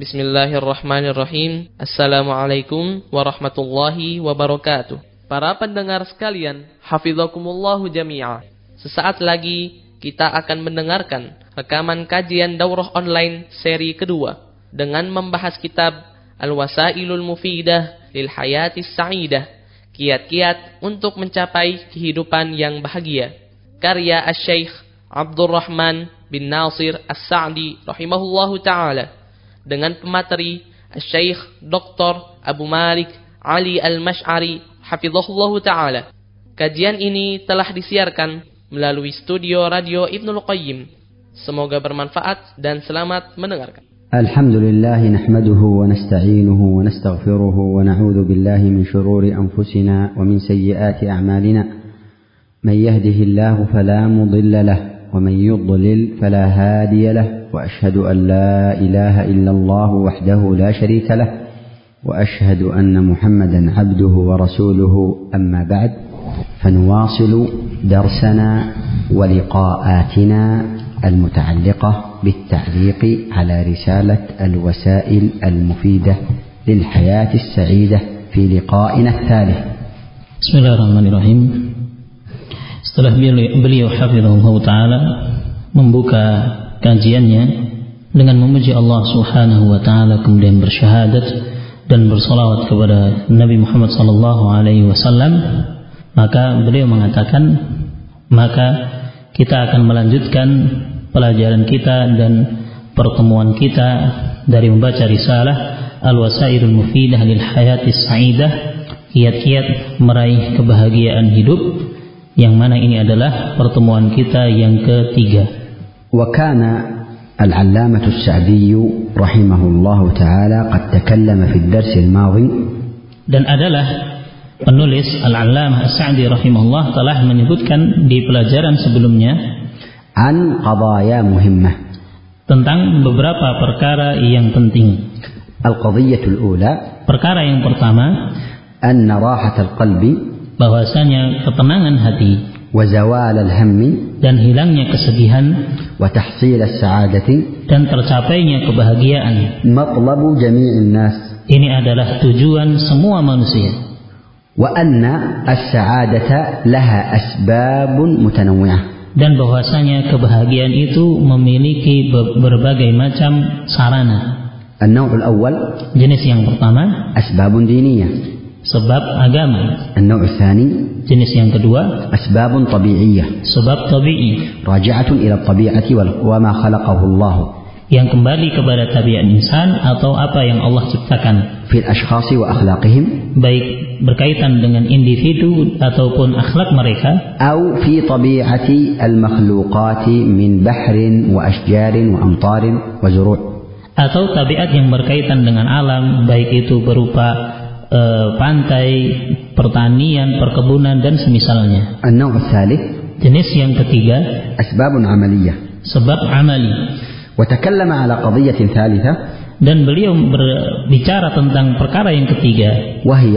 Bismillahirrahmanirrahim. Assalamualaikum warahmatullahi wabarakatuh. Para pendengar sekalian, hafizakumullahu jami'a. Sesaat lagi kita akan mendengarkan rekaman kajian daurah online seri kedua dengan membahas kitab Al-Wasailul Mufidah lil Hayatis Sa'idah, kiat-kiat untuk mencapai kehidupan yang bahagia, karya Asy-Syaikh Abdurrahman bin Nasir As-Sa'di rahimahullahu ta'ala, dengan pemateri Syekh Dr. Abu Malik Ali Al-Mash'ari hafizahullahu ta'ala. Kajian ini telah disiarkan melalui studio radio Ibnul Qayyim. Semoga bermanfaat dan selamat mendengarkan. Alhamdulillah nahmaduhu wa nasta'inuhu wa nastaghfiruhu wa na'udzu billahi min shururi anfusina wa min sayyiati a'malina. Man yahdihillahu fala mudilla lahu ومن يضلل فلا هادي له وأشهد أن لا إله إلا الله وحده لا شريك له وأشهد أن محمدا عبده ورسوله أما بعد فنواصل درسنا ولقاءاتنا المتعلقة بالتعليق على رسالة الوسائل المفيدة للحياة السعيدة في لقائنا الثالث. بسم الله الرحمن الرحيم. Setelah beliau hafizahullah ta'ala membuka kajiannya dengan memuji Allah subhanahu wa ta'ala, kemudian bersyahadat dan bersalawat kepada Nabi Muhammad sallallahu alaihi wasallam, maka beliau mengatakan, maka kita akan melanjutkan pelajaran kita dan pertemuan kita dari membaca risalah Al-Wasailul Mufidah lil Hayatis Sa'idah, kiat-kiat meraih kebahagiaan hidup, yang mana ini adalah pertemuan kita yang ketiga. وكان العلامة السعدي رحمه الله تعالى قد تكلم في الدرس الماضي. Dan adalah penulis Al-Allamah As-Sa'di rahimahullah telah menyebutkan di pelajaran sebelumnya عن قضايا مهمة, tentang beberapa perkara yang penting. القضية الأولى, perkara yang pertama, أن راحة القلب, bahwasanya ketenangan hati, وزوال الهم, dan hilangnya kesedihan, وتحصيل السعادة, dan tercapainya kebahagiaan, مطلب جميع الناس, ini adalah tujuan semua manusia. وأن السعادة لها أسباب متنوعة, dan bahwasanya kebahagiaan itu memiliki berbagai macam sarana. النوع الأول, jenis yang pertama, أسباب دينية, sebab agama. النوع الثاني, jenis yang kedua, أسباب طبيعية, sebab tabi'i, راجعة إلى الطبيعة وما خلقه الله, yang kembali kepada tabiat insan atau apa yang Allah ciptakan, في الأشخاص وأخلاقهم, baik berkaitan dengan individu ataupun akhlak mereka, أو في طبيعة المخلوقات من بحر وأشجار وأمطار وزروع, atau tabiat yang berkaitan dengan alam, baik itu berupa pantai, pertanian, perkebunan dan semisalnya. النوع الثالث, jenis yang ketiga, أسباب عملية, sebab amali. وتكلم على قضية ثالثة, dan beliau berbicara tentang perkara yang ketiga, وهي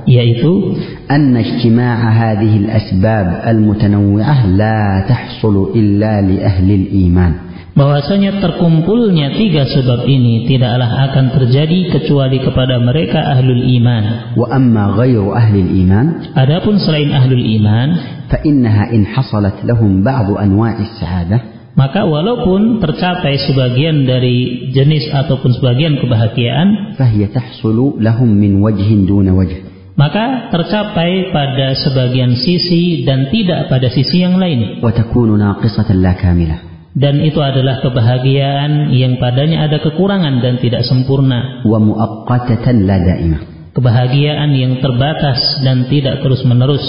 yaitu أن اجتماع هذه الأسباب المتنوعة لا تحصل إلا لأهل الإيمان, bahwasanya terkumpulnya tiga sebab ini tidaklah akan terjadi kecuali kepada mereka ahlul iman. وأما غير أهل الإيمان, adapun selain ahlul iman, فإنها إن حصلت لهم بعض أنواع السعادة, maka walaupun tercapai sebagian dari jenis ataupun sebagian kebahagiaan, فهي تحصل لهم من وجه دون وجه, maka tercapai pada sebagian sisi dan tidak pada sisi yang lain, وتكون ناقصة لا كاملة, dan itu adalah kebahagiaan yang padanya ada kekurangan dan tidak sempurna, ومؤقتة لا دائمة, kebahagiaan yang terbatas dan tidak terus-menerus.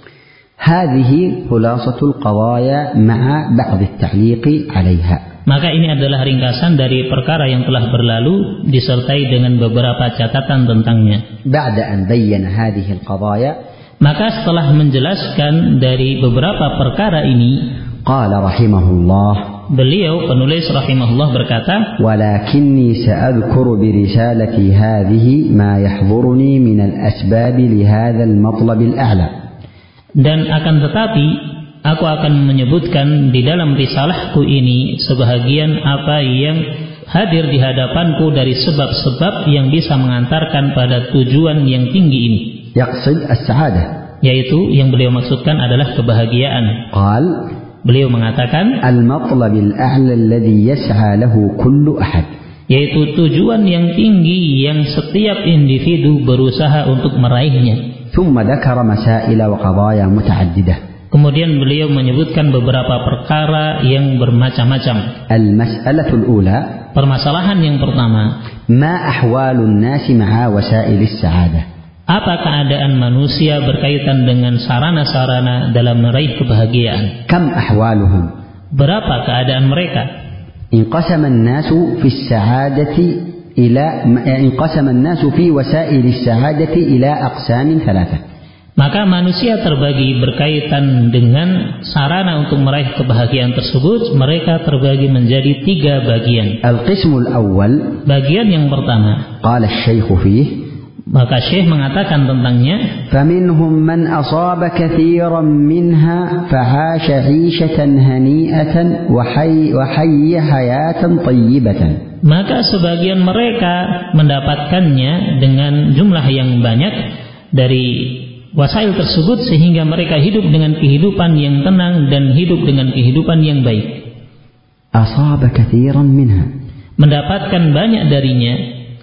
هذه خلاصة القضايا مع بعض التعليق عليها. Maka ini adalah ringkasan dari perkara yang telah berlalu disertai dengan beberapa catatan tentangnya. بعد أن بين هذه القضايا, maka setelah menjelaskan dari beberapa perkara ini, قال رحمه الله, beliau penulis rahimahullah berkata, ولكني سأذكر برسالتي هذه ما يحضرني من الأسباب لهذا المطلب الأعلى. Dan akan tetapi aku akan menyebutkan di dalam risalahku ini sebahagian apa yang hadir di hadapanku dari sebab-sebab yang bisa mengantarkan pada tujuan yang tinggi ini. يقصد السعادة. Yaitu yang beliau maksudkan adalah kebahagiaan. قال Beliau mengatakan المطلب الأعلى الذي يسعى له كل أحد. Yaitu tujuan yang tinggi yang setiap individu berusaha untuk meraihnya. ثم ذكر مسائل وقضايا متعددة. Kemudian beliau menyebutkan beberapa perkara yang bermacam-macam. المسألة الأولى Permasalahan yang pertama, ما أحوال الناس مع وسائل السعادة. apa keadaan manusia berkaitan dengan sarana-sarana dalam meraih kebahagiaan? كم أحوالهم؟ Berapa keadaan mereka? انقسم الناس في وسائل السعادة إلى أقسام ثلاثة. Maka manusia terbagi berkaitan dengan sarana untuk meraih kebahagiaan tersebut. Mereka terbagi menjadi 3 bagian. القسم الأول Bagian yang pertama, قال الشيخ فيه maka Syekh mengatakan tentangnya, فمنهم من أصاب كثيرا منها فعاش عيشة هنيئة وحي حياة طيبة. maka sebagian mereka mendapatkannya dengan jumlah yang banyak dari wasail tersebut sehingga mereka hidup dengan kehidupan yang tenang dan hidup dengan kehidupan yang baik. أصاب كثيرا منها Mendapatkan banyak darinya,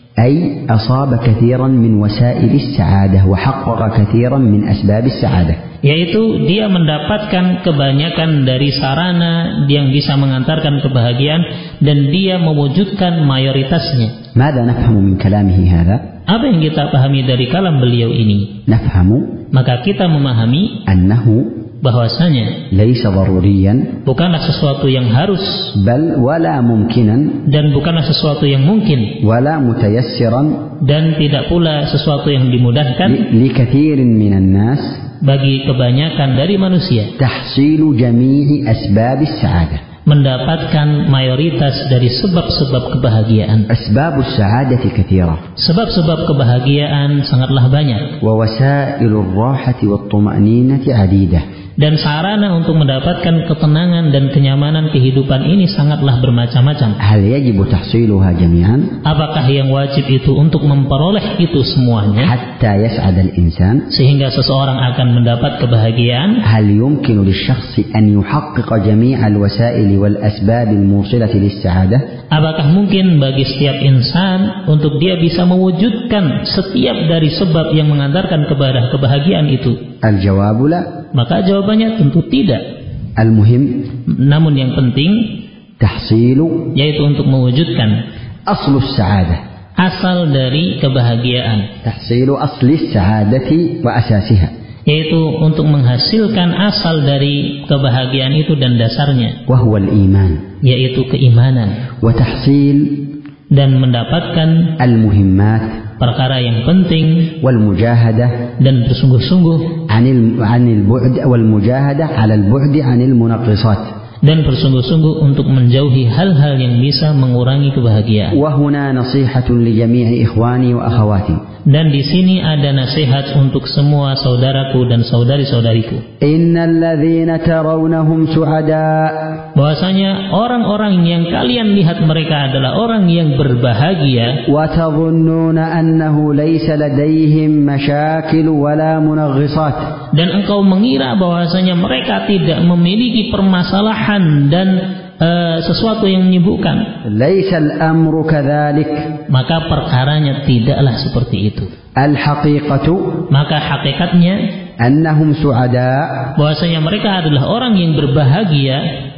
أي أصاب كثيرا من وسائل السعادة وحقق كثيرا من أسباب السعادة. yaitu dia mendapatkan kebanyakan dari sarana yang bisa mengantarkan kebahagiaan dan dia mewujudkan mayoritasnya. ماذا نفهم من كلامه هذا؟ Apa yang kita pahami dari kalam beliau ini? نفهم Maka kita memahami أنه bahwasanya ليس ضروريا bukanlah sesuatu yang harus بل ولا ممكنا dan bukanlah sesuatu yang mungkin ولا متيسرا dan tidak pula sesuatu yang dimudahkan لكثير من الناس bagi kebanyakan dari manusia تحصيل جميع أسباب السعادة. mendapatkan mayoritas dari sebab-sebab kebahagiaan. أسباب السعادة كثيرة Sebab-sebab kebahagiaan sangatlah banyak ووسائل الراحة والطمأنينة عديدة. dan sarana untuk mendapatkan ketenangan dan kenyamanan kehidupan ini sangatlah bermacam-macam. هل يجب تحصيلها جميعا Apakah yang wajib itu untuk memperoleh itu semuanya حتى يسعد الإنسان؟ sehingga seseorang akan mendapat kebahagiaan? هل يمكن للشخص أن يحقق جميع الوسائل والأسباب الموصلة للسعادة؟ Apakah mungkin bagi setiap insan untuk dia bisa mewujudkan setiap dari sebab yang mengantarkan kepada kebahagiaan itu? الجواب لا. Maka jawabannya tentu tidak. المهم Namun yang penting تحصيل yaitu untuk mewujudkan أصل السعادة. asal dari kebahagiaan, تحصيل أصل السعادة وأساسها. yaitu untuk menghasilkan asal dari kebahagiaan itu dan dasarnya, وهو الإيمان. yaitu keimanan, وتحصيل dan mendapatkan المهمات perkara yang penting والمجاهدة dan bersungguh-sungguh عن البعد والمجاهدة على البعد عن المنقصات. dan bersungguh-sungguh untuk menjauhi hal-hal yang bisa mengurangi kebahagiaan. وهنا نصيحة لجميع إخواني وأخواتي. Dan di sini ada nasihat untuk semua saudaraku dan saudari-saudariku. إن الذين ترونهم سعداء. Bahwasanya orang-orang yang kalian lihat mereka adalah orang yang berbahagia. وتظنون أنه ليس لديهم مشاكل ولا منغصات. Dan engkau mengira bahwasanya mereka tidak memiliki permasalahan dan sesuatu yang menyibukkan. ليس الأمر كذلك. Maka perkaranya tidaklah seperti itu. الحقيقة Maka hakikatnya أنهم سعداء. bahwasanya mereka adalah orang yang berbahagia.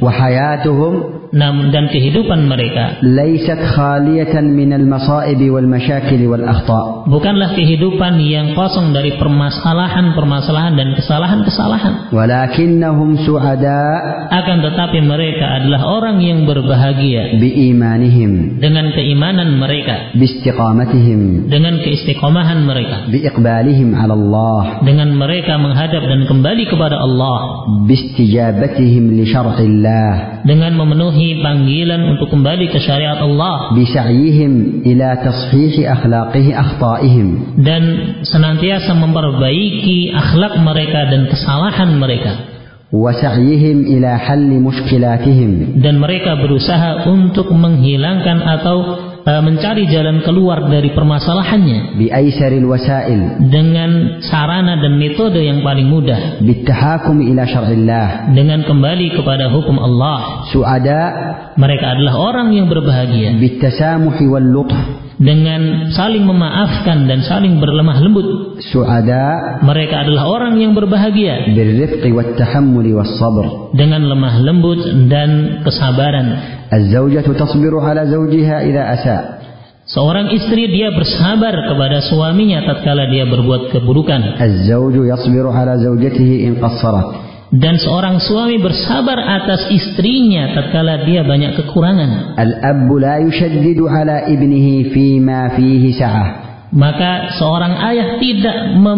وحياتهم Dan kehidupan mereka ليست خالية من المصائب والمشاكل والأخطاء. bukanlah kehidupan yang kosong dari permasalahan-permasalahan dan kesalahan-kesalahan. ولكنهم سعداء Akan tetapi mereka adalah orang yang berbahagia بإيمانهم. dengan keimanan mereka, باستقامتهم. dengan keistiqomahan mereka, بإقبالهم على الله. dengan mereka menghadap dan kembali kepada Allah, باستجابتهم لشرع الله. dengan memenuhi panggilan untuk kembali ke syariat Allah, بسعيهم إلى تصحيح أخطائهم. dan senantiasa memperbaiki akhlak mereka dan kesalahan mereka. وسعيهم إلى حل مشكلاتهم. Dan mereka berusaha untuk menghilangkan atau mencari jalan keluar dari permasalahannya بأيسر الوسائل. dengan sarana dan metode yang paling mudah. بالتحاكم إلى شرع الله. Dengan kembali kepada hukum Allah. سعداء. Mereka adalah orang yang berbahagia. بالتسامح واللطف. Dengan saling memaafkan dan saling berlemah lembut. سعداء. Mereka adalah orang yang berbahagia. بالرفق والتحمل والصبر. Dengan lemah lembut dan kesabaran. الزوجة تصبر على زوجها إذا أساء. Seorang istri dia bersabar kepada suaminya tatkala dia berbuat keburukan. الزوج يصبر على زوجته إن قصرت. Dan seorang suami bersabar atas istrinya tatkala dia banyak kekurangan. الأب لا يشدد على ابنه فيما فيه سعة. Maka seorang ayah tidak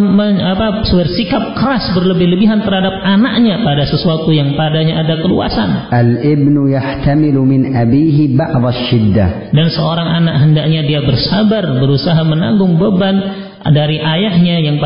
bersikap keras berlebih-lebihan terhadap anaknya pada sesuatu yang padanya ada keluasan. الابن يحتمل من أبيه بعض الشدة. Dan seorang anak hendaknya dia bersabar, berusaha menanggung beban dari ayahnya yang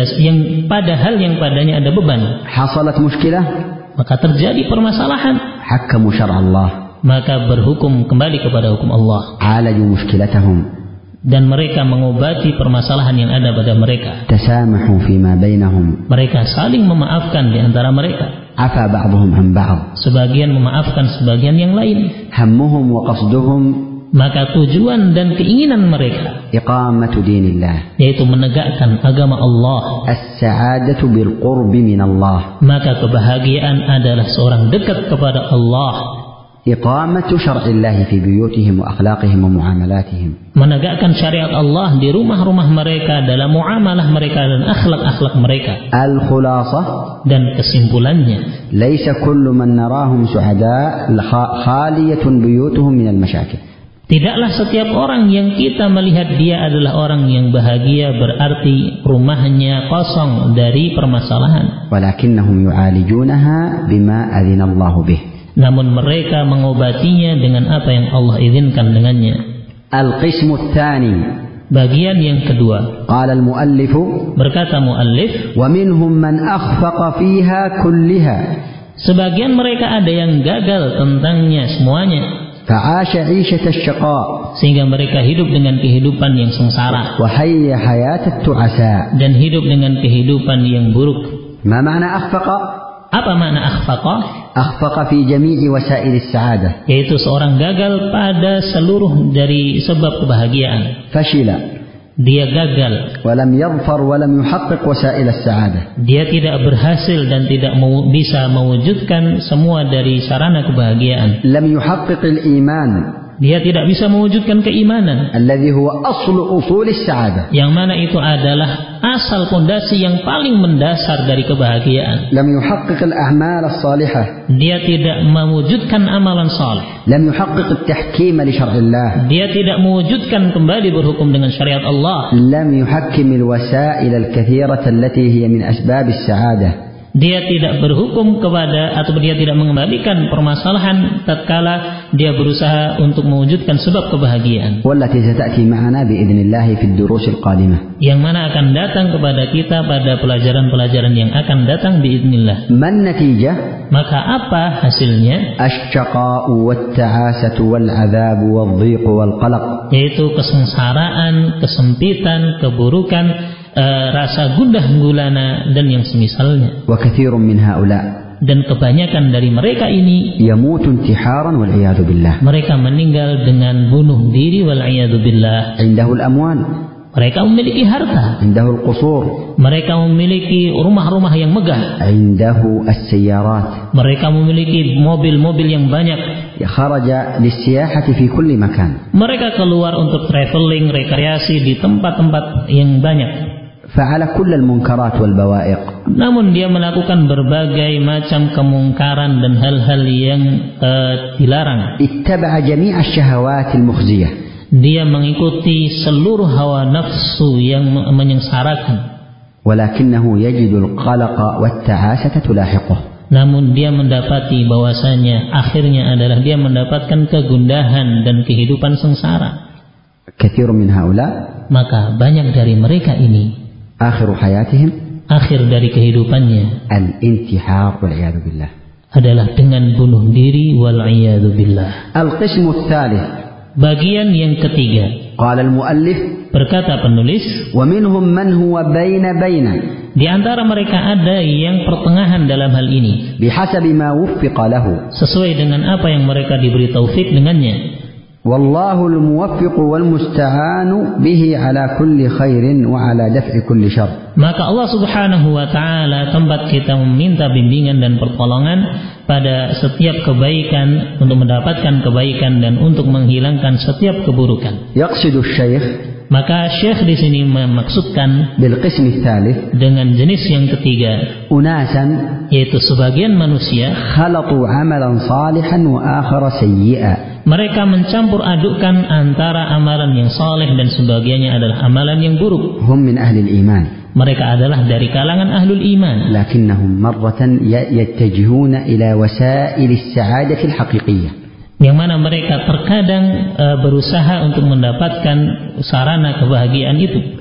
padahal yang padanya ada beban. حصلت مشكلة. Maka terjadi permasalahan. حكموا شرع الله. Maka berhukum kembali kepada hukum Allah. عالجوا مشكلتهم. Dan mereka mengobati permasalahan yang ada pada mereka. تسامحوا فيما بينهم. Mereka saling memaafkan di antara mereka. عفا بعضهم عن بعض. Sebagian memaafkan sebagian yang lain. همهم وقصدهم. Maka tujuan dan keinginan mereka إقامة دين الله. yaitu menegakkan agama Allah. السعادة بالقرب من الله. Maka kebahagiaan adalah seorang dekat kepada Allah. إقامة شرع الله في بيوتهم وأخلاقهم ومعاملاتهم. Menegakkan syariat Allah di rumah-rumah mereka, dalam muamalah mereka dan akhlak-akhlak mereka. الخلاصة. Dan kesimpulannya, ليس كل من نراهم سعداء خالية بيوتهم من المشاكل. Tidaklah setiap orang yang kita melihat dia adalah orang yang bahagia berarti rumahnya kosong dari permasalahan. ولكنهم يعالجونها بما أذن الله به. Namun mereka mengobatinya dengan apa yang Allah izinkan dengannya. القسم الثاني. Bagian yang kedua. قال المؤلف. Berkata muallif. ومنهم من أخفق فيها كلها. Sebagian mereka ada yang gagal tentangnya semuanya. فعاش عيشة الشقاء. Sehingga mereka hidup dengan kehidupan yang sengsara. وحي حياة التعساء. Dan hidup dengan kehidupan yang buruk. ما معنى أخفق؟ Apa makna akhfaqa? أخفق في جميع وسائل السعادة. Yaitu seorang gagal pada seluruh dari sebab kebahagiaan. فشل. Dia gagal. ولم يظفر ولم يحقق وسائل السعادة. Dia tidak berhasil dan tidak bisa mewujudkan semua dari sarana kebahagiaan. لم يحقق الإيمان. Dia tidak bisa mewujudkan keimanan. الذي هو أصل أصول السعادة. Yang mana itu adalah asal pondasi yang paling mendasar dari kebahagiaan. لم يحقق الأعمال الصالحة. Dia tidak mewujudkan amalan saleh. لم يحقق التحكيم لشرع الله. Dia tidak mewujudkan kembali berhukum dengan syariat Allah. لم يحكم الوسائل الكثيرة التي هي من أسباب السعادة. Dia tidak berhukum kepada atau dia tidak mengembalikan permasalahan tatkala dia berusaha untuk mewujudkan sebab kebahagiaan. والتي ستأتي معنا بإذن الله في الدروس القادمة. Yang mana akan datang kepada kita pada pelajaran-pelajaran yang akan datang biiznillah. ما النتيجة؟ Maka apa hasilnya? الشقاء والتعاسة والعذاب والضيق والقلق. Yaitu kesengsaraan, kesempitan, keburukan, rasa gundah gulana dan yang semisalnya. وكثير من هؤلاء. Dan kebanyakan dari mereka ini يموت انتحارا والعياذ بالله. mereka meninggal dengan bunuh diri wal'iyadu billah. عنده الأموال. Mereka memiliki harta. عنده القصور. Mereka memiliki rumah-rumah yang megah. عنده السيارات. Mereka memiliki mobil-mobil yang banyak. خرج للسياحة في كل مكان. Mereka keluar untuk traveling, rekreasi di tempat-tempat yang banyak. فعل كل المنكرات والبوائق. Namun dia melakukan berbagai macam kemungkaran dan hal-hal yang dilarang. اتبع جميع الشهوات المخزية. Dia mengikuti seluruh hawa nafsu yang menyengsarakan. ولكنه يجد القلق والتعاسة تلاحقه. Namun dia mendapati bahwasanya akhirnya adalah dia mendapatkan kegundahan dan kehidupan sengsara. كثير من هؤلاء. Maka banyak dari mereka ini آخر حياتهم akhir dari kehidupannya الانتحار والعياذ بالله. adalah dengan bunuh diri wal-'iyadzu billah. القسم الثالث. Bagian yang ketiga. قال المؤلف. Berkata penulis. ومنهم من هو بين. Di antara mereka ada yang pertengahan dalam hal ini. بحسب ما وفق له. Sesuai dengan apa yang mereka diberi taufik dengannya. والله الموفق والمستعان به على كل خير وعلى دفع كل شر. Maka Allah Subhanahu wa taala tempat kita meminta bimbingan dan pertolongan pada setiap kebaikan, untuk mendapatkan kebaikan dan untuk menghilangkan setiap keburukan. يقصد الشيخ. Maka Syekh di sini memaksudkan بالقسم الثالث dengan jenis yang ketiga, أناسا yaitu sebagian manusia خلطوا عملا صالحا وآخر سيئا. Mereka mencampur adukkan antara amalan yang saleh dan sebagiannya adalah amalan yang buruk. هم من أهل الإيمان. Mereka adalah dari kalangan ahlul iman. لكنهم مرة يتجهون إلى وسائل السعادة الحقيقية. Yang mana mereka terkadang berusaha untuk mendapatkan sarana kebahagiaan itu.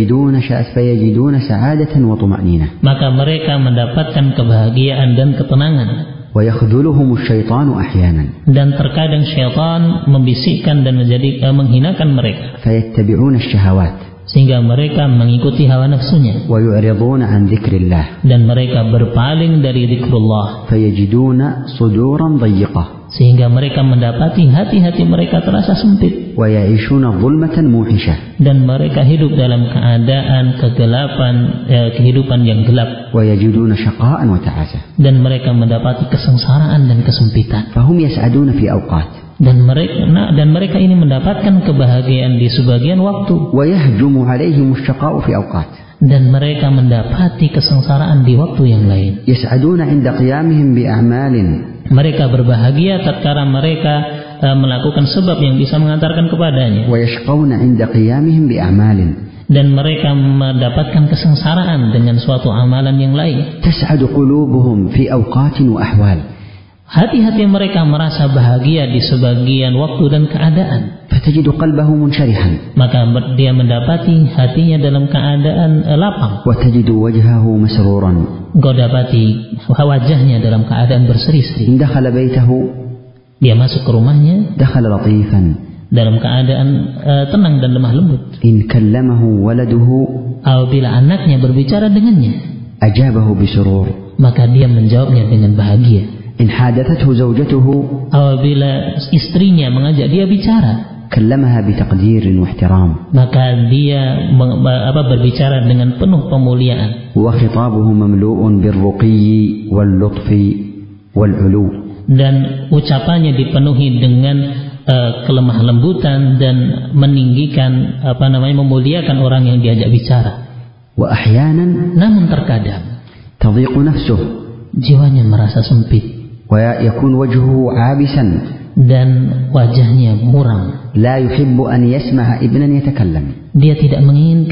فيجدون سعادة وطمأنينة. Maka mereka mendapatkan kebahagiaan dan ketenangan. ويخذلهم الشيطان أحيانا. Dan terkadang syaitan membisikkan dan menghinakan mereka. فيتبعون الشهوات. Sehingga mereka mengikuti hawa nafsunya. ويعرضون عن ذكر الله. Dan mereka berpaling dari zikrullah. فيجدون صدورا ضيقة. Sehingga mereka mendapati hati-hati mereka terasa sempit. ويعيشون ظلمة موحشة. Dan mereka hidup dalam keadaan kegelapan, kehidupan yang gelap. ويجدون شقاء وتعاسة. Dan mereka mendapati kesengsaraan dan kesempitan. فهم يسعدون في أوقات. Dan mereka ini mendapatkan kebahagiaan di sebagian waktu. ويهجم عليهم الشقاء في أوقات. Dan mereka mendapati kesengsaraan di waktu yang lain. يسعدون عند قيامهم بأعمال. Mereka berbahagia tatkala mereka melakukan sebab yang bisa mengantarkan kepadanya. ويشقون عند قيامهم بأعمال. Dan mereka mendapatkan kesengsaraan dengan suatu amalan yang lain. تسعد قلوبهم في أوقات وأحوال. Hati-hati mereka merasa bahagia di sebagian waktu dan keadaan. فتجد قلبه منشرحا. Maka dia mendapati hatinya dalam keadaan lapang. وتجد وجهه مسرورا. Engkau dapati wajahnya dalam keadaan berseri-seri. إن دخل بيته. Dia masuk ke rumahnya. دخل لطيفا. Dalam keadaan tenang dan lemah lembut. إن كلمه ولده. Apabila anaknya berbicara dengannya, أجابه بسرور. maka dia menjawabnya dengan bahagia. إن حادثته زوجته. Apabila istrinya mengajak dia bicara, كلمها بتقدير واحترام. maka dia berbicara dengan penuh pemuliaan. وخطابه مملوء بالرقي واللطف والعلو. Dan ucapannya dipenuhi dengan kelemah lembutan dan meninggikan, memuliakan orang yang diajak bicara. وأحيانا. Namun terkadang تضيق نفسه. jiwanya merasa sempit. ويكون وجهه عابسا. Dan wajahnya muram. لا يحب أن يسمع ابنا يتكلم. Dia tidak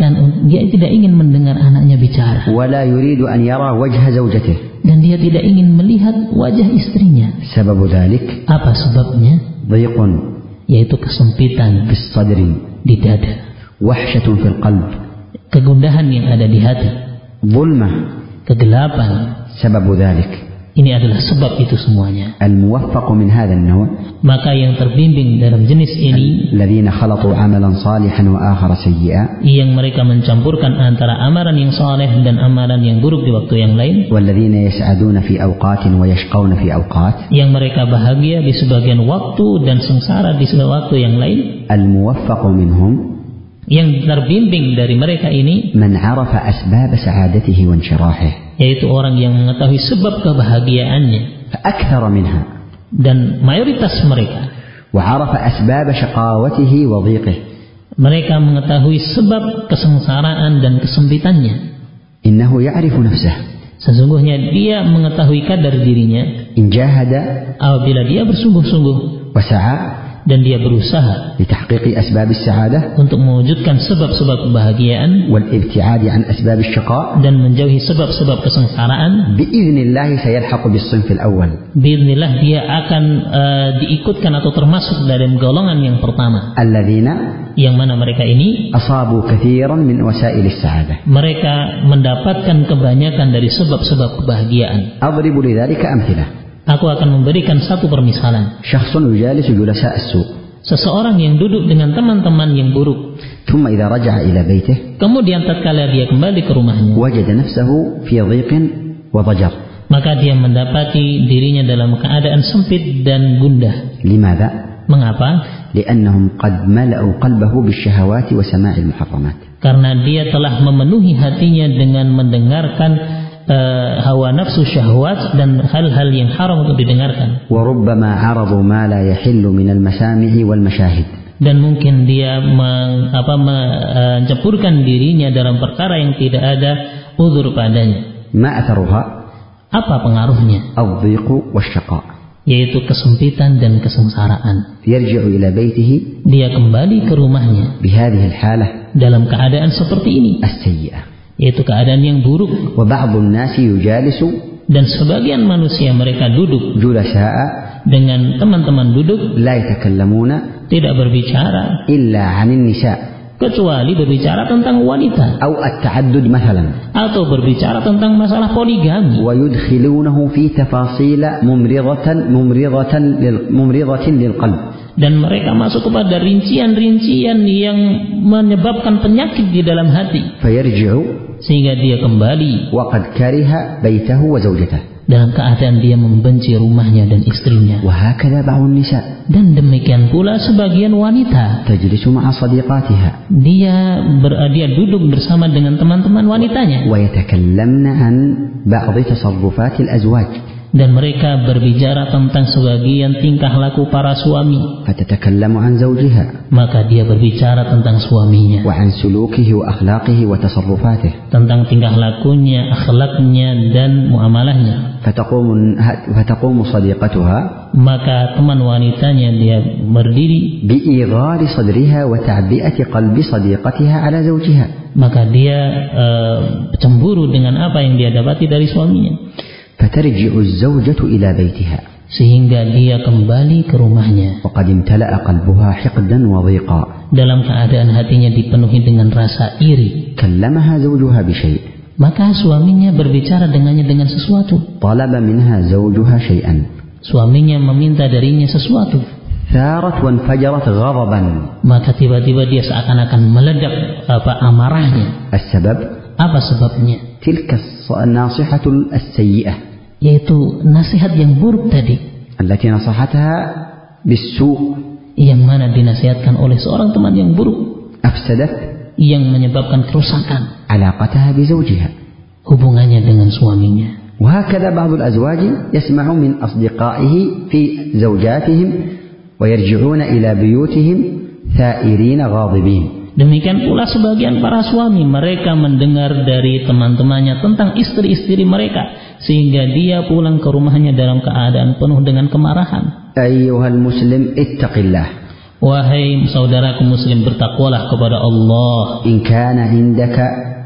ingin mendengar anaknya bicara. ولا يريد أن يرى وجه زوجته. Dan dia tidak ingin melihat wajah istrinya. سبب ذلك. Apa sebabnya? ضيق. Yaitu kesempitan في الصدر. di dada. وحشة في القلب. Kegundahan yang ada di hati. ظلمة. Kegelapan. سبب ذلك. Ini adalah sebab itu semuanya. الموفق من هذا النوع. Maka yang terbimbing dalam jenis ini, الذين خلطوا عملا صالحا وآخر سيئا. yang mereka mencampurkan antara amalan yang saleh dan amalan yang buruk di waktu yang lain. والذين يسعدون في أوقات ويشقون في أوقات. Yang mereka bahagia di sebagian waktu dan sengsara di sebagian waktu yang lain. الموفق منهم. Yang terbimbing dari mereka ini, من عرف أسباب سعادته وانشراحه. yaitu orang yang mengetahui sebab kebahagiaannya. فأكثر منها. Dan mayoritas mereka. وعرف أسباب شقاوته وضيقه. Mereka mengetahui sebab kesengsaraan dan kesempitannya. إنه يعرف نفسه. Sesungguhnya dia mengetahui kadar dirinya. إن جاهد. Apabila dia bersungguh-sungguh وسعى. dan dia berusaha لتحقيق أسباب السعادة untuk mewujudkan sebab-sebab kebahagiaan والابتعاد عن أسباب الشقاء dan menjauhi sebab-sebab kesengsaraan, بإذن الله سيلحق بالصنف الأول biidznillah dia akan diikutkan atau termasuk dalam golongan yang pertama, الذين yang mana mereka ini أصابوا كثيرا من وسائل السعادة. mereka mendapatkan kebanyakan dari sebab-sebab kebahagiaan. أضرب لذلك أمثلة. Aku akan memberikan satu permisalan. شخص يجالس جلساء السوء Seseorang yang duduk dengan teman-teman yang buruk, ثم إذا رجع إلى بيته kemudian tatkala dia kembali ke rumahnya, وجد نفسه في ضيق وضجر. maka dia mendapati dirinya dalam keadaan sempit dan gundah. لماذا؟ Mengapa? لأنهم قد ملأوا قلبه بالشهوات وسماع المحرمات. Karena dia telah memenuhi hatinya dengan mendengarkan hawa nafsu, syahwat, dan hal-hal yang haram untuk didengarkan. وربما عرضوا ما لا يحل من المسامع والمشاهد. Dan mungkin dia mencampurkan dirinya dalam perkara yang tidak ada uzur padanya. ما أثرها؟ Apa pengaruhnya? الضيق والشقاء. Yaitu kesempitan dan kesengsaraan. يرجع إلى بيته Dia kembali ke rumahnya بهذه الحالة dalam keadaan seperti ini, السيئة. yaitu keadaan yang buruk. وبعض الناس يجالس Dan sebagian manusia mereka duduk جلساء dengan teman-teman duduk, لا يتكلمون tidak berbicara إلا عن النساء kecuali berbicara tentang wanita, أو التعدد مثلا، atau berbicara tentang masalah poligami, ويدخلونه في تفاصيل ممرضة للقلب. dan mereka masuk kepada rincian-rincian yang menyebabkan penyakit di dalam hati, فيرجع sehingga dia kembali وقد كره بيته وزوجته. dalam keadaan dia membenci rumahnya dan istrinya. وهكذا بعض النساء Dan demikian pula sebagian wanita, تجلس مع صديقاتها dia duduk bersama dengan teman-teman wanitanya, ويتكلمن عن بعض تصرفات الأزواج، dan mereka berbicara tentang sebagian tingkah laku para suami. فتتكلم عن زوجها Maka dia berbicara tentang suaminya, وعن سلوكه وأخلاقه وتصرفاته. tentang tingkah lakunya, akhlaknya, dan muamalahnya. فتقوم صديقتها Maka teman wanitanya dia berdiri, بإيغار صدرها وتعبئة قلب صديقتها على زوجها. maka dia cemburu dengan apa yang dia dapati dari suaminya, فترجع الزوجة إلى بيتها sehingga dia kembali ke rumahnya وقد امتلأ قلبها حقدا وضيقا. dalam keadaan hatinya dipenuhi dengan rasa iri. كلمها زوجها بشيء Maka suaminya berbicara dengannya dengan sesuatu. طلب منها زوجها شيئا Suaminya meminta darinya sesuatu. ثارت وانفجرت غضبا. Maka tiba-tiba dia seakan-akan meledak amarahnya. السبب Apa sebabnya? تلك الناصحة السيئة Yaitu nasihat yang buruk tadi, التي نصحتها بالسوء، yang mana dinasihatkan oleh seorang teman yang buruk, أفسدت yang menyebabkan kerusakan علاقتها بزوجها. hubungannya dengan suaminya. وهكذا بعض الأزواج يسمع من أصدقائه في زوجاتهم ويرجعون إلى بيوتهم ثائرين غاضبين. Demikian pula sebagian para suami, mereka mendengar dari teman-temannya tentang istri-istri mereka, sehingga dia pulang ke rumahnya dalam keadaan penuh dengan kemarahan. أيها المسلم اتق الله. Wahai saudaraku muslim, bertakwalah kepada Allah. إن كان عندك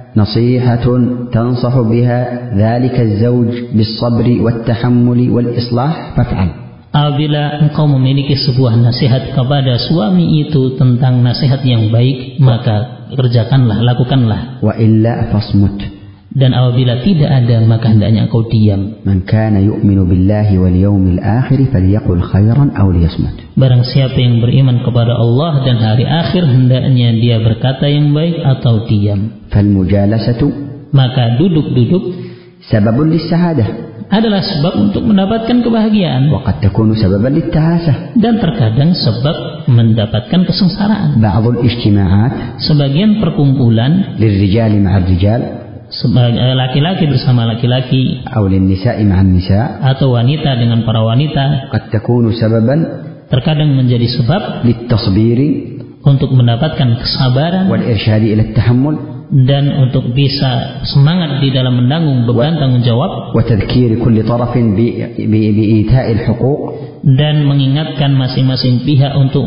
نصيحة تنصح بها ذلك الزوج بالصبر والتحمل والإصلاح فافعل. Apabila engkau memiliki sebuah nasihat kepada suami itu tentang nasihat yang baik, maka kerjakanlah, lakukanlah. وإلا فاصمت. Dan apabila tidak ada, maka hendaknya engkau diam. من كان يؤمن بالله واليوم الآخر فليقل خيرا أو ليصمت. Barang siapa yang beriman kepada Allah dan hari akhir, hendaknya dia berkata yang baik atau diam. فالمجالسة Maka duduk-duduk سبب للسعادة adalah sebab untuk mendapatkan kebahagiaan, وقد تكون سببا للتعاسة. dan terkadang sebab mendapatkan kesengsaraan. بعض الاجتماعات Sebagian perkumpulan للرجال مع الرجال laki-laki bersama laki-laki, أو للنساء مع النساء atau wanita dengan para wanita, قد تكون سببا terkadang menjadi sebab للتصبير untuk mendapatkan kesabaran والإرشاد إلى التحمل dan untuk bisa semangat di dalam menanggung beban tanggung jawab, وتذكير كل طرف بإيتاء الحقوق, dan mengingatkan masing-masing pihak untuk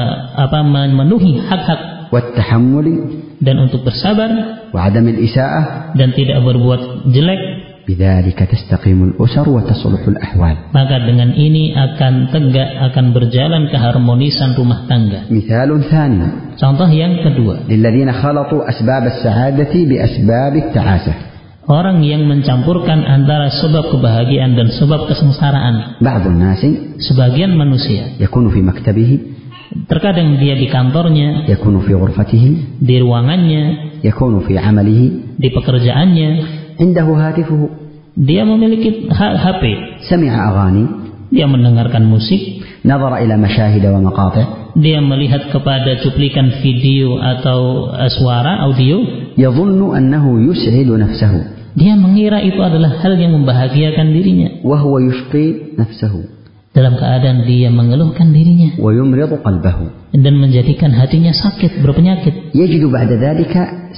memenuhi hak-hak, والتحمل, dan untuk bersabar, وعدم الإساءة, dan tidak berbuat jelek. بذلك تستقيم الأسر وتصلح الأحوال. Maka dengan ini akan tegak, akan berjalan keharmonisan rumah tangga. مثال ثاني. Contoh yang kedua. للذين خلطوا أسباب السعادة بأسباب التعاسة. Orang yang mencampurkan antara sebab kebahagiaan dan sebab kesengsaraan. بعض الناس Sebagian manusia يكون في مكتبه, terkadang dia di kantornya, يكون في غرفته, di ruangannya, يكون في عمله, di pekerjaannya, عنده هاتفه, dia memiliki HP, سمع أغاني, dia mendengarkan musik, نظر إلى مشاهد ومقاطع, dia melihat kepada cuplikan video atau suara audio, يظن أنه يسعد نفسه, dia mengira itu adalah hal yang membahagiakan dirinya, وهو يشقي نفسه, dalam keadaan dia mengeluhkan dirinya ويمرض قلبه, dan menjadikan hatinya sakit, berpenyakit. يجد بعد ذلك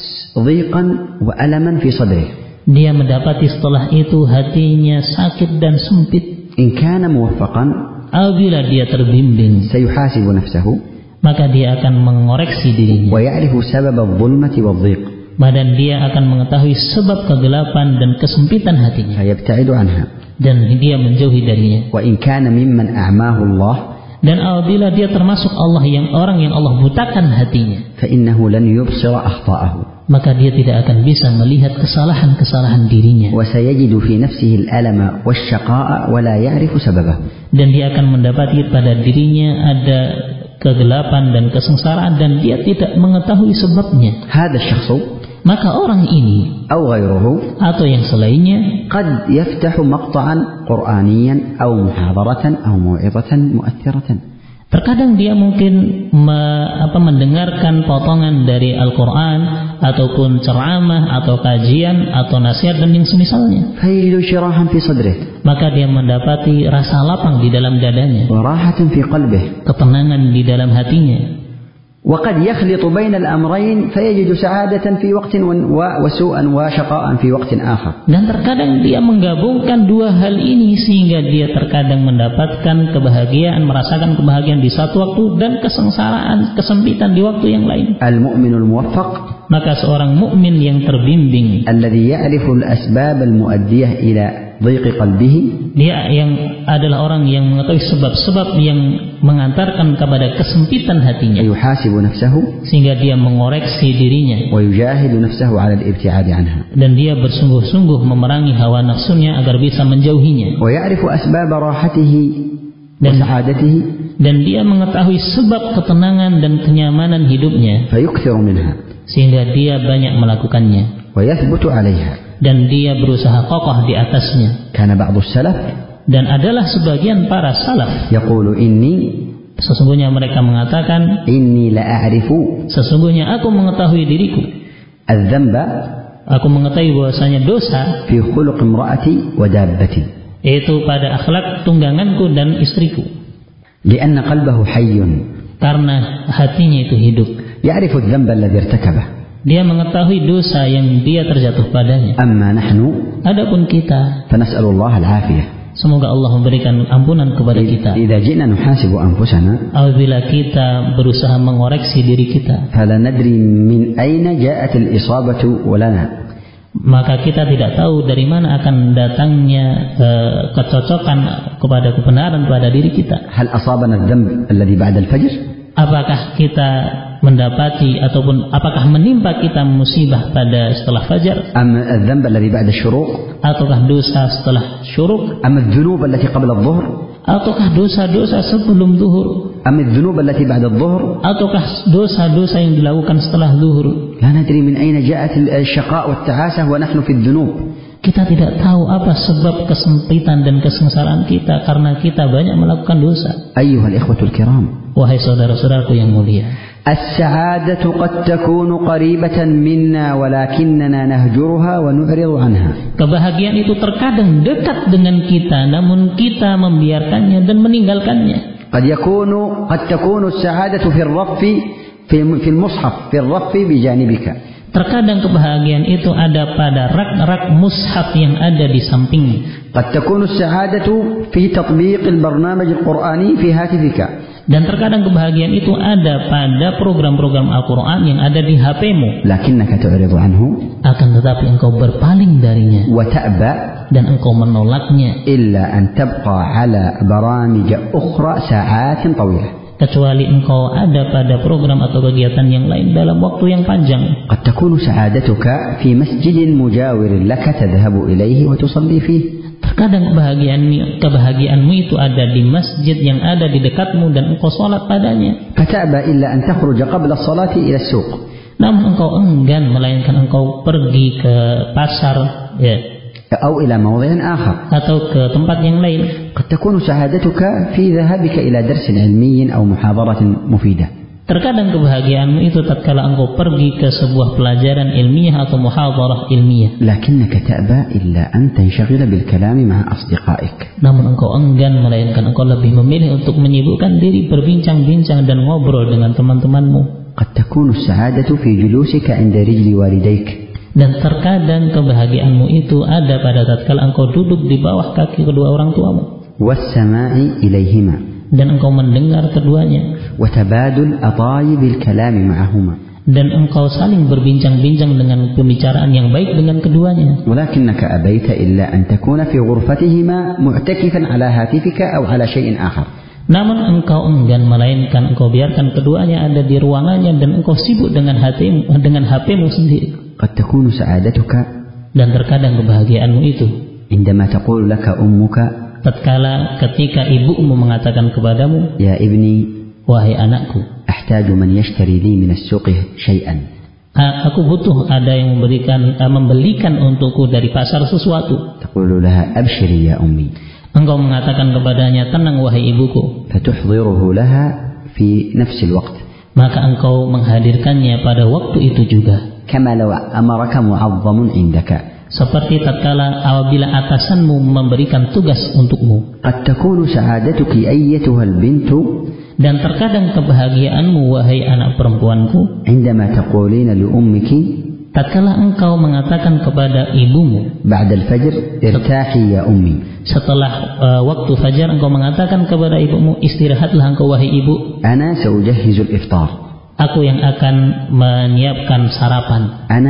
ضيقا وألما في صدره. Dia mendapati setelah itu hatinya sakit dan sempit. إن كان موفقا Apabila dia terbimbing, سيحاسب نفسه, maka dia akan mengoreksi dirinya, ويعرف سبب الظلمة والضيق, dan dia akan mengetahui sebab kegelapan dan kesempitan hatinya, فيبتعد عنها. dan dia menjauhi darinya. وإن كان ممن أعماه الله, Dan apabila dia termasuk orang yang Allah butakan hatinya, فإنه لن يبصر أخطاءه, maka dia tidak akan bisa melihat kesalahan-kesalahan dirinya, وسيجد في نفسه الألم والشقاء ولا يعرف سببه. dan dia akan mendapati pada dirinya ada kegelapan dan kesengsaraan dan dia tidak mengetahui sebabnya. هذا الشخص Maka orang ini أو غيره atau yang selainnya قد يفتح مقطعا قرآنيا أو محاضرة أو موعظة مؤثرة. terkadang dia mungkin mendengarkan potongan dari Al-Quran ataupun ceramah atau kajian atau nasihat dan yang semisalnya, فيجد شراحا في صدره, maka dia mendapati rasa lapang di dalam dadanya, وراحة في قلبه, ketenangan di dalam hatinya. وقد يخلط بين الأمرين فيجد سعادة في وقت وسوءا وشقاء في وقت آخر. Dan terkadang dia menggabungkan dua hal ini sehingga dia terkadang mendapatkan kebahagiaan, merasakan kebahagiaan di satu waktu dan kesengsaraan, kesempitan di waktu yang lain. المؤمن الموفق, Maka seorang mukmin yang terbimbing, الذي يعرف الأسباب المؤدية إلى ضيق قلبه, dia yang adalah orang yang mengetahui sebab-sebab yang mengantarkan kepada kesempitan hatinya, يحاسب نفسه, sehingga dia mengoreksi dirinya ويجاهد نفسه على الابتعاد عنها, dan dia bersungguh-sungguh memerangi hawa nafsunya agar bisa menjauhinya, ويعرف أسباب راحته وسعادته, dan dia mengetahui sebab ketenangan dan kenyamanan hidupnya, فيكثر منها, sehingga dia banyak melakukannya ويثبت عليها. dan dia berusaha kokoh di atasnya. كان بعض السلف Dan adalah sebagian para salaf, يقول sesungguhnya mereka mengatakan, إني لأعرف sesungguhnya aku mengetahui diriku, الذنب aku mengetahui bahwasanya dosa في خلق امرأتي ودابتي, itu pada akhlak tungganganku dan istriku, لأن قلبه حي, karena hatinya itu hidup. يعرف الذنب الذي ارتكبه. Dia mengetahui dosa yang dia terjatuh padanya. أما نحن Adapun kita, فنسأل الله العافية. semoga Allah memberikan ampunan kepada kita. إذا جئنا نحاسب أنفسنا Apabila kita berusaha mengoreksi diri kita, فلا ندري من أين جاءت الإصابة لنا, maka kita tidak tahu dari mana akan datangnya kecocokan kepada kebenaran pada diri kita. هل أصابنا الذنب الذي بعد الفجر, Apakah kita mendapati ataupun apakah menimpa kita musibah pada setelah fajar, أم الذنب الذي بعد الشروق, ataukah dosa setelah syuruk, أم الذنوب التي قبل الظهر, ataukah dosa-dosa sebelum zuhur, أم الذنوب التي بعد الظهر. ataukah dosa-dosa yang dilakukan setelah zuhur. لا ندري من أين جاءت الشقاء والتعاسة ونحن في الذنوب. Kita tidak tahu apa sebab kesempitan dan kesengsaraan kita karena kita banyak melakukan dosa. أيها الإخوة الكرام, Wahai saudara-saudaraku yang mulia, السعادة قد تكون قريبة منا ولكننا نهجرها ونعرض عنها. kebahagiaan itu terkadang dekat dengan kita, namun kita membiarkannya dan meninggalkannya. قد تكون السعادة في الرف في المصحف في الرف بجانبك. Terkadang kebahagiaan itu ada pada rak-rak mushaf yang ada di sampingmu. قد تكون السعادة في تطبيق البرنامج القرآني في هاتفك. Dan terkadang kebahagiaan itu ada pada program-program Al-Quran yang ada di HP-mu. لكنك تعرض عنه. Akan tetapi engkau berpaling darinya. وتأبى. Dan engkau menolaknya. إلا أن تبقى على برامج أخرى ساعات طويلة. Kecuali engkau ada pada program atau kegiatan yang lain dalam waktu yang panjang. قد تكون سعادتك في مسجد مجاور لك تذهب إليه وتصلي فيه. Terkadang kebahagiaanmu itu ada di masjid yang ada di dekatmu dan engkau sholat padanya. فتأبى إلا أن تخرج قبل الصلاة إلى السوق. Namun engkau enggan, melainkan engkau pergi ke pasar, ya, أو إلى موضع آخر. atau ke tempat yang lain. قد تكون سعادتك في ذهابك إلى درس علمي أو محاضرة مفيدة. Terkadang kebahagiaanmu itu tatkala engkau pergi ke sebuah pelajaran ilmiah atau muhadarah ilmiah. لكنك تأبى إلا أن تنشغل بالكلام مع أصدقائك. Namun engkau enggan, melainkan engkau lebih memilih untuk menyibukkan diri berbincang-bincang dan ngobrol dengan teman-temanmu. قد تكون السعادة في جلوسك عند رجل والديك. Dan terkadang kebahagiaanmu itu ada pada tatkala engkau duduk di bawah kaki kedua orang tuamu. والسماع إليهما. Dan engkau mendengar keduanya. وتبادل أطايب الكلام معهما. Dan engkau saling berbincang-bincang dengan pembicaraan yang baik dengan keduanya. ولكنك أبيت إلا أن تكون في غرفتهما معتكفا على هاتفك أو على شيء آخر. Namun engkau enggan, melainkan engkau biarkan keduanya ada di ruangannya dan engkau sibuk dengan HP-mu sendiri. قد تكون سعادتك. Dan terkadang kebahagiaanmu itu عندما تقول لك أمك. tatkala ketika ibumu mengatakan kepadamu, يا ابني. wahai anakku, أحتاج من يشتري لي من السوق شيئا. Aku butuh ada yang membelikan untukku dari pasar sesuatu. تقول لها أبشري يا أمي. Engkau mengatakan kepadanya, tenang wahai ibuku. فتحضره لها في نفس الوقت. Maka engkau menghadirkannya pada waktu itu juga. كما لو أمرك معظم عندك. Seperti tatkala apabila atasanmu memberikan tugas untukmu. قد تكون سعادتك أيتها البنت. Dan terkadang kebahagiaanmu wahai anak perempuanku, عندما تقولين لأمك. tatkala engkau mengatakan kepada ibumu, بعد الفجر ارتاحي يا أمي. setelah waktu fajar engkau mengatakan kepada ibumu, istirahatlah engkau wahai ibu. أنا سأجهز الإفطار. Aku yang akan menyiapkan sarapan. أنا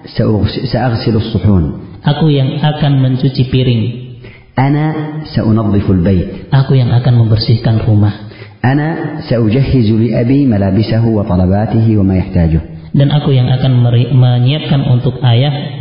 سأغسل الصحون. Aku yang akan mencuci piring. أنا سأنظف البيت. Aku yang akan membersihkan rumah. أنا سأجهز لأبي ملابسه وطلباته وما يحتاجه. Dan aku yang akan menyiapkan untuk ayah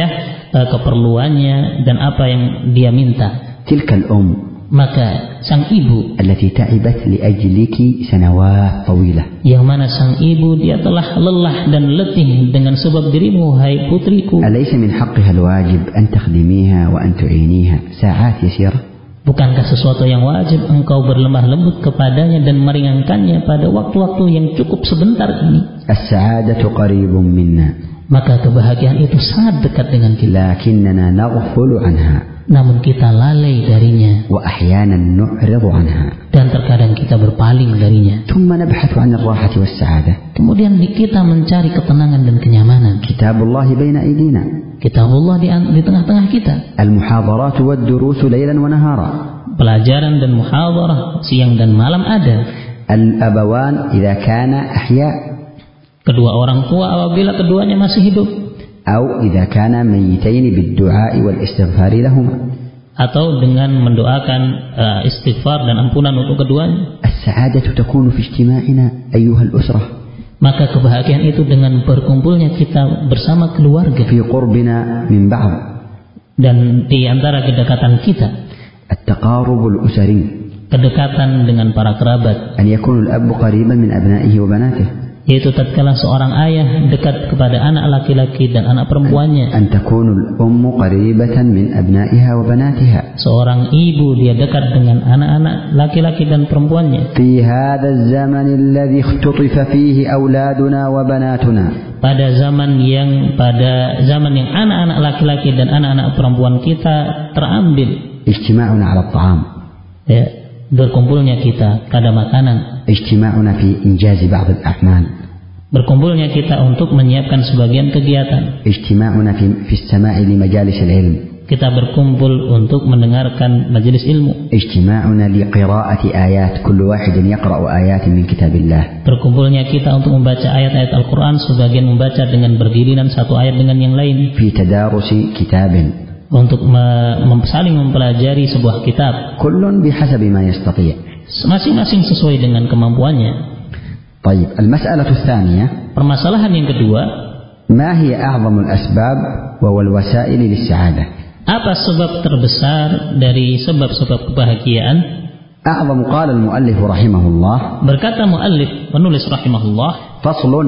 keperluannya dan apa yang dia minta. تلك الأم. Maka sang ibu التي تعبت لأجلك سنوات طويلة. Yang mana sang ibu dia telah lelah dan letih dengan sebab dirimu, hai putriku. أليس من حقها الواجب أن تخدميها وأن تعينيها ساعات يسيرة؟ Bukankah sesuatu yang wajib engkau berlemah lembut kepadanya dan meringankannya pada waktu-waktu yang cukup sebentar ini? السعادة قريب منا. Maka kebahagiaan itu sangat dekat dengan kita. لكننا نغفل عنها. Namun kita lalai darinya. وأحيانا نعرض عنها. Dan terkadang kita berpaling darinya. ثم نبحث عن الراحة والسعادة. Kemudian kita mencari ketenangan dan kenyamanan. كتاب الله بين أيدينا. Kitabullah di tengah-tengah kita. المحاضرات والدروس ليلا ونهارا. Pelajaran dan muhadarah siang dan malam ada. الأبوان إذا كان أحياء. Kedua orang tua apabila keduanya masih hidup. أو إذا كان ميتين بالدعاء والاستغفار لهما. Atau dengan mendoakan istighfar dan ampunan untuk keduanya. السعادة تكون في اجتماعنا أيها الأسرة. Maka kebahagiaan itu dengan berkumpulnya kita bersama keluarga. في قربنا من بعض. Dan di antara kedekatan kita. التقارب الأسري. Kedekatan dengan para kerabat. أن يكون الأب قريبا من أبنائه وبناته. Yaitu tatkala seorang ayah dekat kepada anak laki-laki dan anak perempuannya. أن تكون الأم قريبة من أبنائها وبناتها. Seorang ibu dia dekat dengan anak-anak laki-laki dan perempuannya. في هذا الزمن الذي اختطف فيه أولادنا وبناتنا. Pada zaman yang anak-anak laki-laki dan anak-anak perempuan kita terambil. اجتماعنا على الطعام. Ya, berkumpulnya kita pada makanan. اجتماعنا في إنجاز بعض الأعمال. berkumpulnya kita untuk menyiapkan sebagian kegiatan. اجتماعنا في السماع لمجالس العلم. Kita berkumpul untuk mendengarkan majelis ilmu. اجتماعنا لقراءة آيات كل واحد يقرأ آيات من كتاب الله. Berkumpulnya kita untuk membaca ayat-ayat Al-Quran, sebagian membaca dengan berdirian satu ayat dengan yang lain. في تدارس كتاب. Untuk saling mempelajari sebuah kitab. كل بحسب ما يستطيع. Masing-masing sesuai dengan kemampuannya. طيب المسألة الثانية. Permasalahan yang kedua. ما هي أعظم الأسباب والوسائل للسعادة؟ Apa sebab terbesar dari sebab-sebab kebahagiaan? أعظم قال المؤلف رحمه الله. Berkata muallif penulis rahimahullah.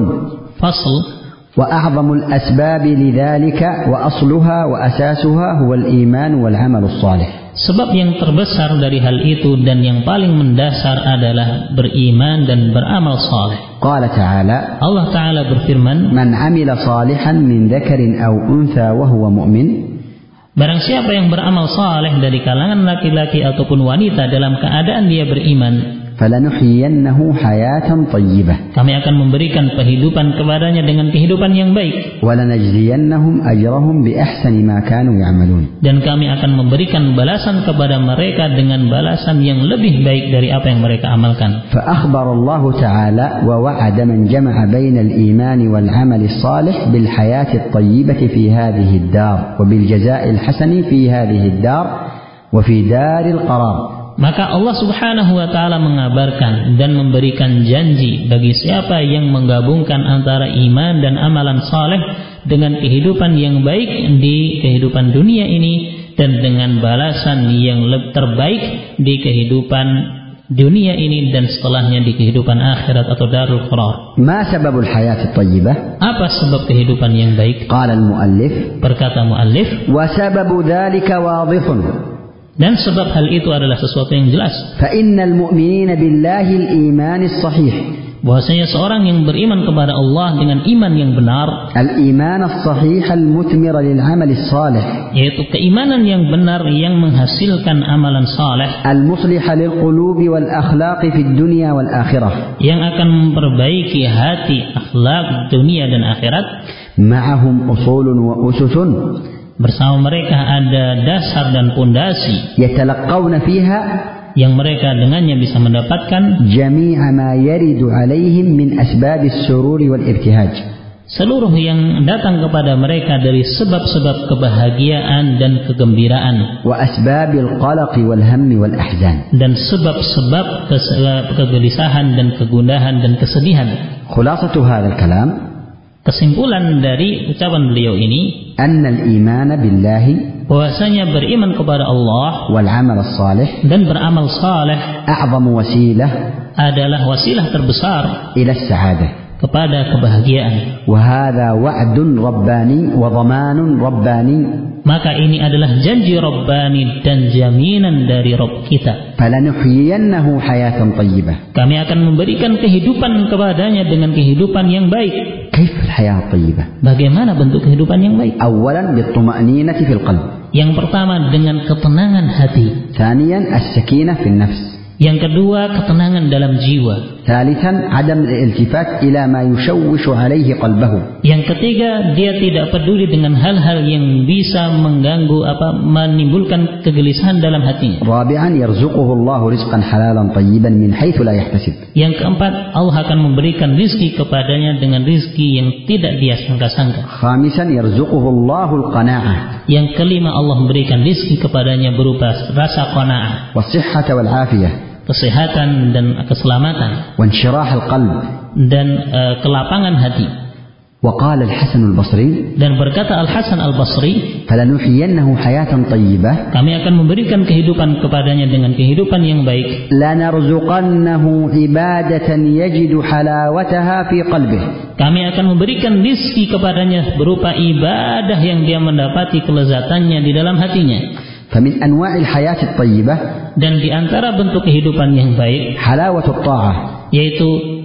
Fasl. وأعظم الأسباب لذلك وأصلها وأساسها هو الإيمان والعمل الصالح. Sebab yang terbesar dari hal itu dan yang paling mendasar adalah beriman dan beramal saleh. Qala ta'ala. Allah Ta'ala berfirman, Man 'amila salihan min dzakarin aw untha wa huwa mu'min. Barang siapa yang beramal saleh dari kalangan laki-laki ataupun wanita dalam keadaan dia beriman, falanuhyiyannahu hayatan thayyibah. Kami akan memberikan kehidupan kepadanya dengan kehidupan yang baik. Walanajziyannahum ajrahum bi ahsani ma kanu ya'malun. Dan kami akan memberikan balasan kepada mereka dengan balasan yang lebih baik dari apa yang mereka amalkan. Fa akhbara Allah Ta'ala wa wa'ada man jama'a baina al-iman wal 'amal as-salih bil hayati at-tayyibah fi hadhihi ad-dar wa bil jazaa'i al-hasani fi hadhihi ad-dar wa fi daril qarar. Maka Allah Subhanahu wa Ta'ala mengabarkan dan memberikan janji bagi siapa yang menggabungkan antara iman dan amalan saleh dengan kehidupan yang baik di kehidupan dunia ini dan dengan balasan yang terbaik di kehidupan dunia ini dan setelahnya di kehidupan akhirat atau darul qarar. Ma sababul hayat at-tayyibah? Apa sebab kehidupan yang baik? Qala al-muallif. Berkata muallif. Wa sababu dzalika wadihun. Dan sebab hal itu adalah sesuatu yang jelas. Fa'innal mu'minina billahi al-iman as-sahih. Bahwasanya seorang yang beriman kepada Allah dengan iman yang benar. Al-iman as-sahih al-muthmir lil-amal as-salih. Yaitu keimanan yang benar yang menghasilkan amalan saleh. Al-muslih lil-qulubi wal-akhlaq fi dunya wal-akhirah. Yang akan memperbaiki hati, akhlak dunia dan akhirat. Ma'ahum usulun wa ususun. Bersama mereka ada dasar dan pondasi yatalaqawna fiha yang mereka dengannya bisa mendapatkan jami'a ma yaridu alaihim min asbabis sururi wal ibtihaj, seluruh yang datang kepada mereka dari sebab-sebab kebahagiaan dan kegembiraan wa asbabil qalaqi wal hammi wal ahzan, dan sebab-sebab kegelisahan dan kegundahan dan kesedihan. Khulasatu hadzal kalam, kesimpulan dari ucapan beliau ini, annal iman billahi, bahwasanya beriman kepada Allah wal amal salih, dan beramal saleh a'zamu wasilah, adalah wasilah terbesar ila sa'adah, kepada kebahagiaan. Wa hadha wa'dun rabbani wa dhamanun rabbani. Maka ini adalah janji Rabbani dan jaminan dari Rabb kita. Falanuhyiyannahu hayatan tayyibah. Kami akan memberikan kehidupan kepadanya dengan kehidupan yang baik. Kaif al-hayat tayyibah? Bagaimana bentuk kehidupan yang baik? Awalan bit-tuma'ninati fil qalb. Yang pertama dengan ketenangan hati. Thaniyan as-sakinah fil nafs. Yang kedua ketenangan dalam jiwa. Thalithan adam al-iltifat ila ma yushawwishu alaihi qalbahu. Yang ketiga dia tidak peduli dengan hal-hal yang bisa mengganggu menimbulkan kegelisahan dalam hatinya. Rabi'an yarzuquhu Allah rizqan halalan tayyiban min haitsu la yahtasib. Yang keempat Allah akan memberikan rizki kepadanya dengan rizki yang tidak dia sangka-sangka. Khamisan yarzuquhu Allah al-qana'ah. Yang kelima Allah memberikan rizki kepadanya berupa rasa qanaah, was-sihhata wal-'afiyah, kesehatan dan keselamatan, wanshirah al-qalb, dan kelapangan hati. Wa qala al-Hasan al-Basri, dan berkata Al-Hasan al-Basri, falanuhyiyannahu hayatan tayyibah, kami akan memberikan kehidupan kepadanya dengan kehidupan yang baik. Lanarzuqannahu ibadatan yajidu halawataha fi qalbihi. Kami akan memberikan rizki kepadanya berupa ibadah yang dia mendapati kelezatannya di dalam hatinya. Famin anwa'il hayat at-tayyibah, dan di antara bentuk kehidupan yang baik halawatut ta'ah, yaitu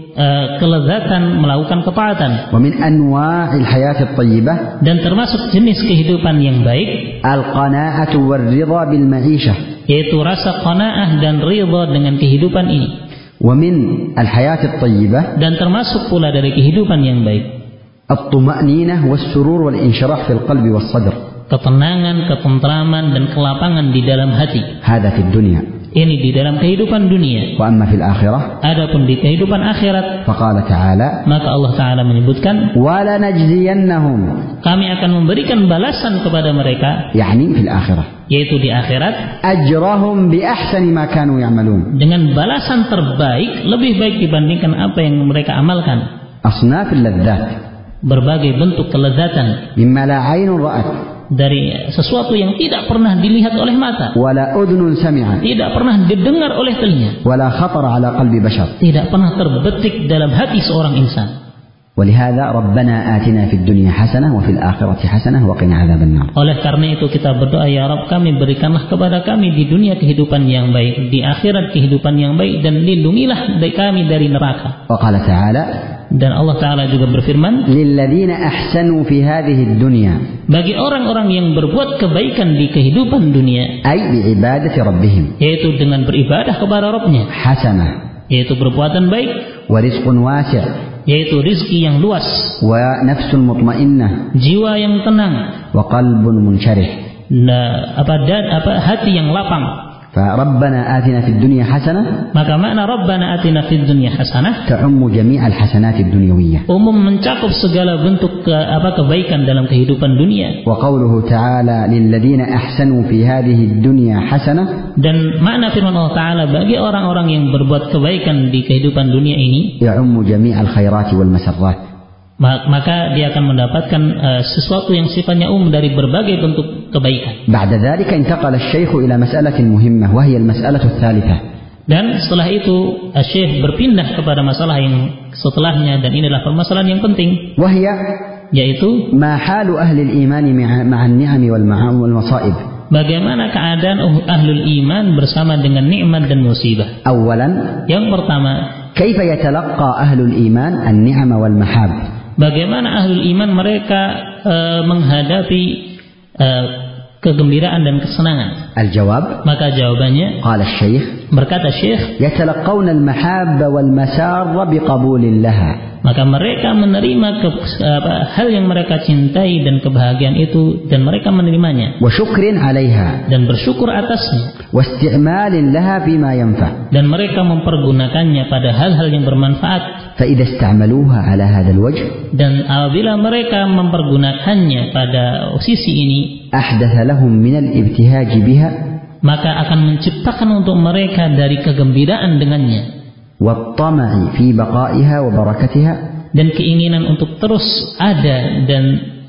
kelezatan melakukan ketaatan. Wa min anwa'il hayat at-tayyibah, dan termasuk jenis kehidupan yang baik al-qana'atu war-ridha bil ma'ishah, yaitu rasa qanaah dan ridha dengan kehidupan ini. ومن الحياة الطيبة Dan termasuk pula dari kehidupan yang baik, الطمأنينة والسرور والانشراح في القلب والصدر. ketenangan, ketentraman dan kelapangan di dalam hati. هذا في الدنيا. Ini di dalam kehidupan dunia. وأما في الآخرة Adapun di kehidupan akhirat, فقال تعالى maka Allah Ta'ala menyebutkan, وَلَنَجْزِيَنَّهُمْ kami akan memberikan balasan kepada mereka, يعني في الآخرة yaitu di akhirat, أجرهم بأحسن ما كانوا يعملون. dengan balasan terbaik, lebih baik dibandingkan apa yang mereka amalkan. أصناف اللذات Berbagai bentuk kelezatan مما لا عين رأت dari sesuatu yang tidak pernah dilihat oleh mata, ولا أذن سمعت tidak pernah didengar oleh telinga, ولا خطر على قلب بشر. tidak pernah terbetik dalam hati seorang insan. ولهذا ربنا آتنا في الدنيا حسنة وفي الآخرة حسنة وقنا عذاب النار. Oleh karena itu kita berdoa, ya Rabb, kami berikanlah kepada kami di dunia kehidupan yang baik, di akhirat kehidupan yang baik, dan lindungilah kami dari neraka. وقال تعالى Dan Allah Ta'ala juga berfirman, للذين أحسنوا في هذه الدنيا bagi orang-orang yang berbuat kebaikan di kehidupan dunia, أي بعبادة ربهم yaitu dengan beribadah kepada Rabb-Nya, حسنة yaitu perbuatan baik, ورزق واسع yaitu rizki yang luas, ونفس مطمئنة jiwa yang tenang, وقلب منشرح. hati yang lapang. فربنا آتنا في الدنيا حسنة Maka makna Rabbana atina fid dunya hasanah تعم جميع الحسنات الدنيوية. umum mencakup segala bentuk kebaikan dalam kehidupan dunia. وقوله تعالى للذين أحسنوا في هذه الدنيا حسنة Dan makna firman Allah Ta'ala, bagi orang-orang yang berbuat kebaikan di kehidupan dunia ini, يعم جميع الخيرات والمسرات. maka dia akan mendapatkan sesuatu yang sifatnya umum dari berbagai bentuk kebaikan. بعد ذلك انتقل الشيخ إلى مسألة مهمة وهي المسألة الثالثة. Dan setelah itu Syekh berpindah kepada masalah yang setelahnya, dan inilah permasalahan yang penting, وهي yaitu ما حال أهل الإيمان مع النعم والمصائب. bagaimana keadaan ahlul iman bersama dengan nikmat dan musibah. أولا Yang pertama, كيف يتلقى أهل الإيمان النعم والمحاب. bagaimana ahlul iman mereka menghadapi kegembiraan dan kesenangan. الجواب Maka jawabannya, قال الشيخ berkata Syekh, يتلقون المحاب والمسار بقبول لها. maka mereka menerima hal yang mereka cintai dan kebahagiaan itu, dan mereka menerimanya وشكر عليها dan bersyukur atasnya, واستعمال لها فيما ينفع. dan mereka mempergunakannya pada hal-hal yang bermanfaat. فإذا استعملوها على هذا الوجه Dan apabila mereka mempergunakannya pada sisi ini, أحدث لهم من الابتهاج بها maka akan menciptakan untuk mereka dari kegembiraan dengannya, والطمع في بقائها وبركتها dan keinginan untuk terus ada dan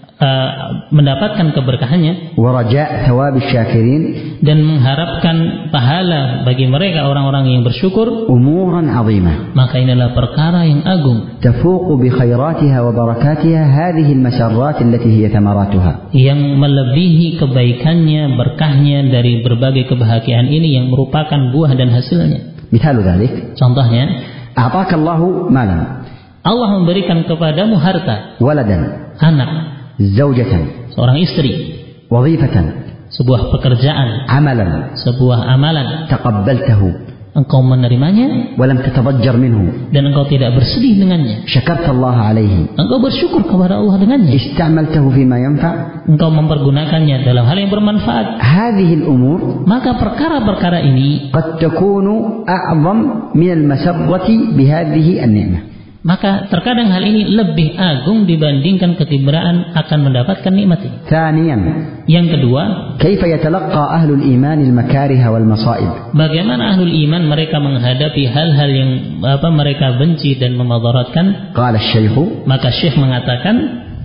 mendapatkan keberkahannya, ورجاء ثواب الشاكرين. dan mengharapkan pahala bagi mereka orang-orang yang bersyukur. أمورا عظيمة Maka inilah perkara yang agung تفوق بخيراتها وبركاتها هذه المسرات التي هي ثمراتها. yang melebihi kebaikannya, berkahnya dari berbagai kebahagiaan ini yang merupakan buah dan hasilnya. مثال ذلك Contohnya, أعطاك الله مالا Allah memberikan kepadamu harta, ولدا anak, زوجة seorang istri, وظيفة sebuah pekerjaan, عملا sebuah amalan. تقبلته Engkau menerimanya ولم تتضجر منه. dan engkau tidak bersedih dengannya. شكرت الله عليه. Engkau bersyukur kepada Allah dengannya. استعملته فيما ينفع. Engkau mempergunakannya dalam hal yang bermanfaat. هذه الأمور Maka perkara-perkara ini قد تكون أعظم من المسرة بهذه النعمة. Maka terkadang hal ini lebih agung dibandingkan kegembiraan akan mendapatkan nikmat ini. ثانيا Yang kedua, كيف يتلقى أهل الإيمان المكاره والمصائب. bagaimana ahlul iman mereka menghadapi hal-hal yang mereka benci dan memadaratkan. قال الشيخ Maka Syekh mengatakan,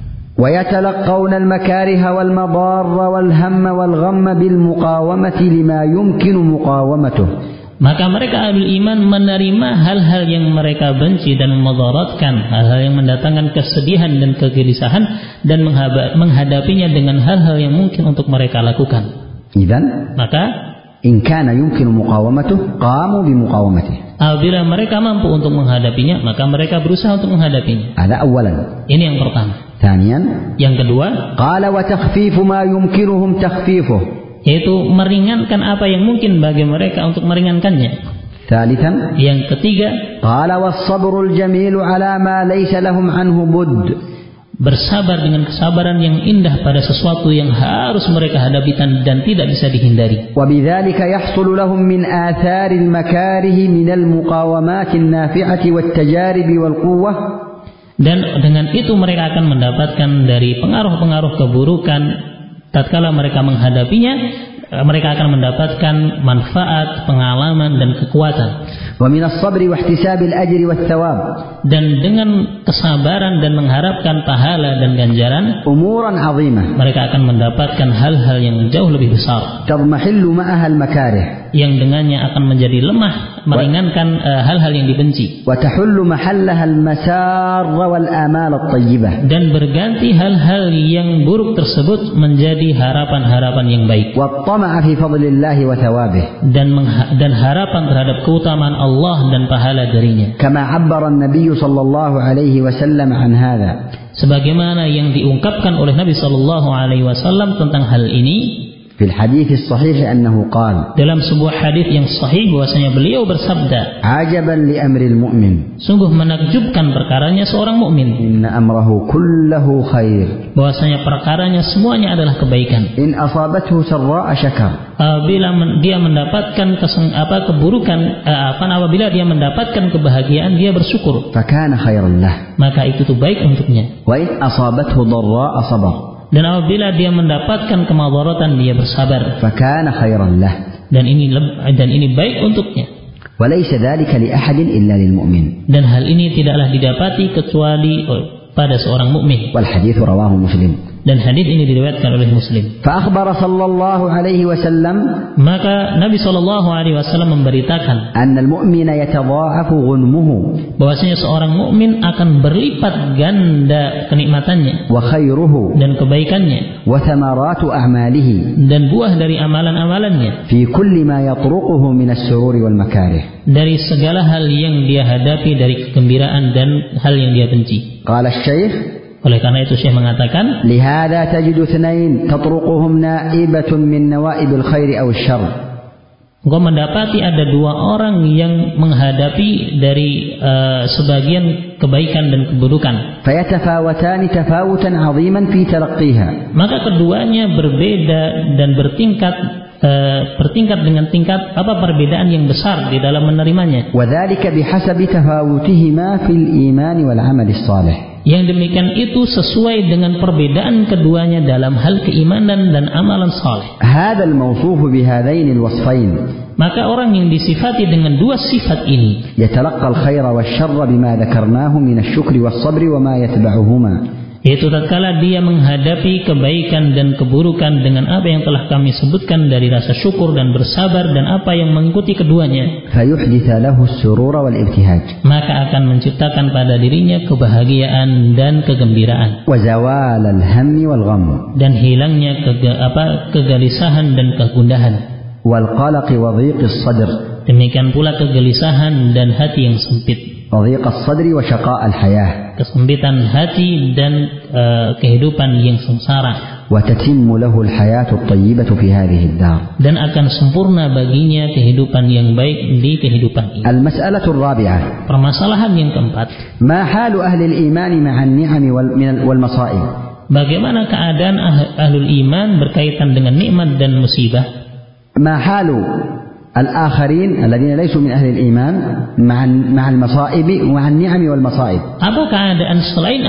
ويتلقون المكاره والمضار والهم والغم بالمقاومة لما يمكن مقاومته. maka mereka ahlul iman menerima hal-hal yang mereka benci dan memadaratkan, hal-hal yang mendatangkan kesedihan dan kegelisahan, dan menghadapinya dengan hal-hal yang mungkin untuk mereka lakukan. إذن Maka إن كان يمكن مقاومته قاموا بمقاومته. apabila mereka mampu untuk menghadapinya, maka mereka berusaha untuk menghadapinya. هذا أولا. Ini yang pertama. ثانيا Yang kedua, قال وتخفيف ما يمكنهم تخفيفه. yaitu meringankan apa yang mungkin bagi mereka untuk meringankannya. ثالثا Yang ketiga, قال والصبر الجميل على ما ليس لهم عنه بد. bersabar dengan kesabaran yang indah pada sesuatu yang harus mereka hadapi dan tidak bisa dihindari. وبذلك يحصل لهم من آثار المكاره من المقاومات النافعة والتجارب والقوة. Dan dengan itu mereka akan mendapatkan dari pengaruh-pengaruh keburukan tatkala mereka menghadapinya, mereka akan mendapatkan manfaat, pengalaman dan kekuatan. ومن الصبر واحتساب الأجر والثواب. Dan dengan kesabaran dan mengharapkan pahala dan ganjaran, أمورا عظيمة mereka akan mendapatkan hal-hal yang jauh lebih besar, تضمحل معها المكاره yang dengannya akan menjadi lemah, meringankan hal-hal yang dibenci, وتحل محلها المسار والآمال الطيبة. dan berganti hal-hal yang buruk tersebut menjadi harapan-harapan yang baik, والطمع في فضل الله وثوابه. dan harapan terhadap keutamaan Allah dan pahala darinya. كما عبر النبي صلى الله عليه وسلم عن هذا. Sebagaimana yang diungkapkan oleh Nabi Shallallahu Alaihi Wasallam tentang hal ini في الحديث الصحيح أنه قال dalam sebuah hadis yang sahih, bahwasanya beliau bersabda, عجبا لأمر المؤمن sungguh menakjubkan perkaranya seorang mukmin, إن أمره كله خير bahwasanya perkaranya semuanya adalah kebaikan. إن أصابته سراء شكر. Apabila dia mendapatkan apabila dia mendapatkan kebahagiaan, dia bersyukur, فكان خيرا له. maka itu tuh baik untuknya. وإن أصابته ضراء صبر. Dan apabila dia mendapatkan kemadaratan, dia bersabar, فكان خيرا له. dan ini baik untuknya. وليس ذلك لأحد إلا للمؤمن. Dan hal ini tidaklah didapati kecuali pada seorang mukmin. والحديث رواه مسلم. Dan hadis ini diriwayatkan oleh Muslim. فأخبر صلى الله عليه وسلم Maka Nabi Shallallahu Alaihi Wasallam memberitakan أن المؤمن يتضاعف غنمه bahwasanya seorang mukmin akan berlipat ganda kenikmatannya وخيره dan kebaikannya وثمرات أعماله dan buah dari amalan-amalannya في كل ما يطرقه من السرور والمكاره. dari segala hal yang dia hadapi dari kegembiraan dan hal yang dia benci. قال الشيخ Oleh karena itu Syekh mengatakan, لهذا تجد اثنين تطرقهم نائبة من نوائب الخير أو الشر. engkau mendapati ada dua orang yang menghadapi dari sebagian kebaikan dan keburukan. فيتفاوتان تفاوتا عظيما في تلقيها. Maka keduanya berbeda dan bertingkat dengan tingkat perbedaan yang besar di dalam menerimanya. وذلك بحسب تفاوتهما في الإيمان والعمل الصالح. Yang demikian itu sesuai dengan perbedaan keduanya dalam hal keimanan dan amalan saleh. هذا الموصوف بهذين الوصفين Maka orang yang disifati dengan dua sifat ini يتلقى الخير والشر بما ذكرناه من الشكر والصبر وما يتبعهما. yaitu tatkala dia menghadapi kebaikan dan keburukan dengan apa yang telah kami sebutkan dari rasa syukur dan bersabar dan apa yang mengikuti keduanya, فيحدث له السرور والابتهاج maka akan menciptakan pada dirinya kebahagiaan dan kegembiraan وزوال الهم والغم dan hilangnya kegelisahan dan kegundahan, والقلق وضيق الصدر. demikian pula kegelisahan dan hati yang sempit, وضيق الصدر وشقاء الحياة. kesempitan hati dan kehidupan yang sengsara. وتتم له الحياة الطيبة في هذه الدار. Dan akan sempurna baginya kehidupan yang baik di kehidupan ini. المسألة الرابعة. Permasalahan yang keempat, ما حال أهل الإيمان مع النعم والمصائب. Bagaimana keadaan ahlul iman berkaitan dengan nikmat dan musibah? ما حال الآخرين الذين ليسوا من أهل الإيمان مع المصائب ومع النعم والمصائب. Apa keadaan selain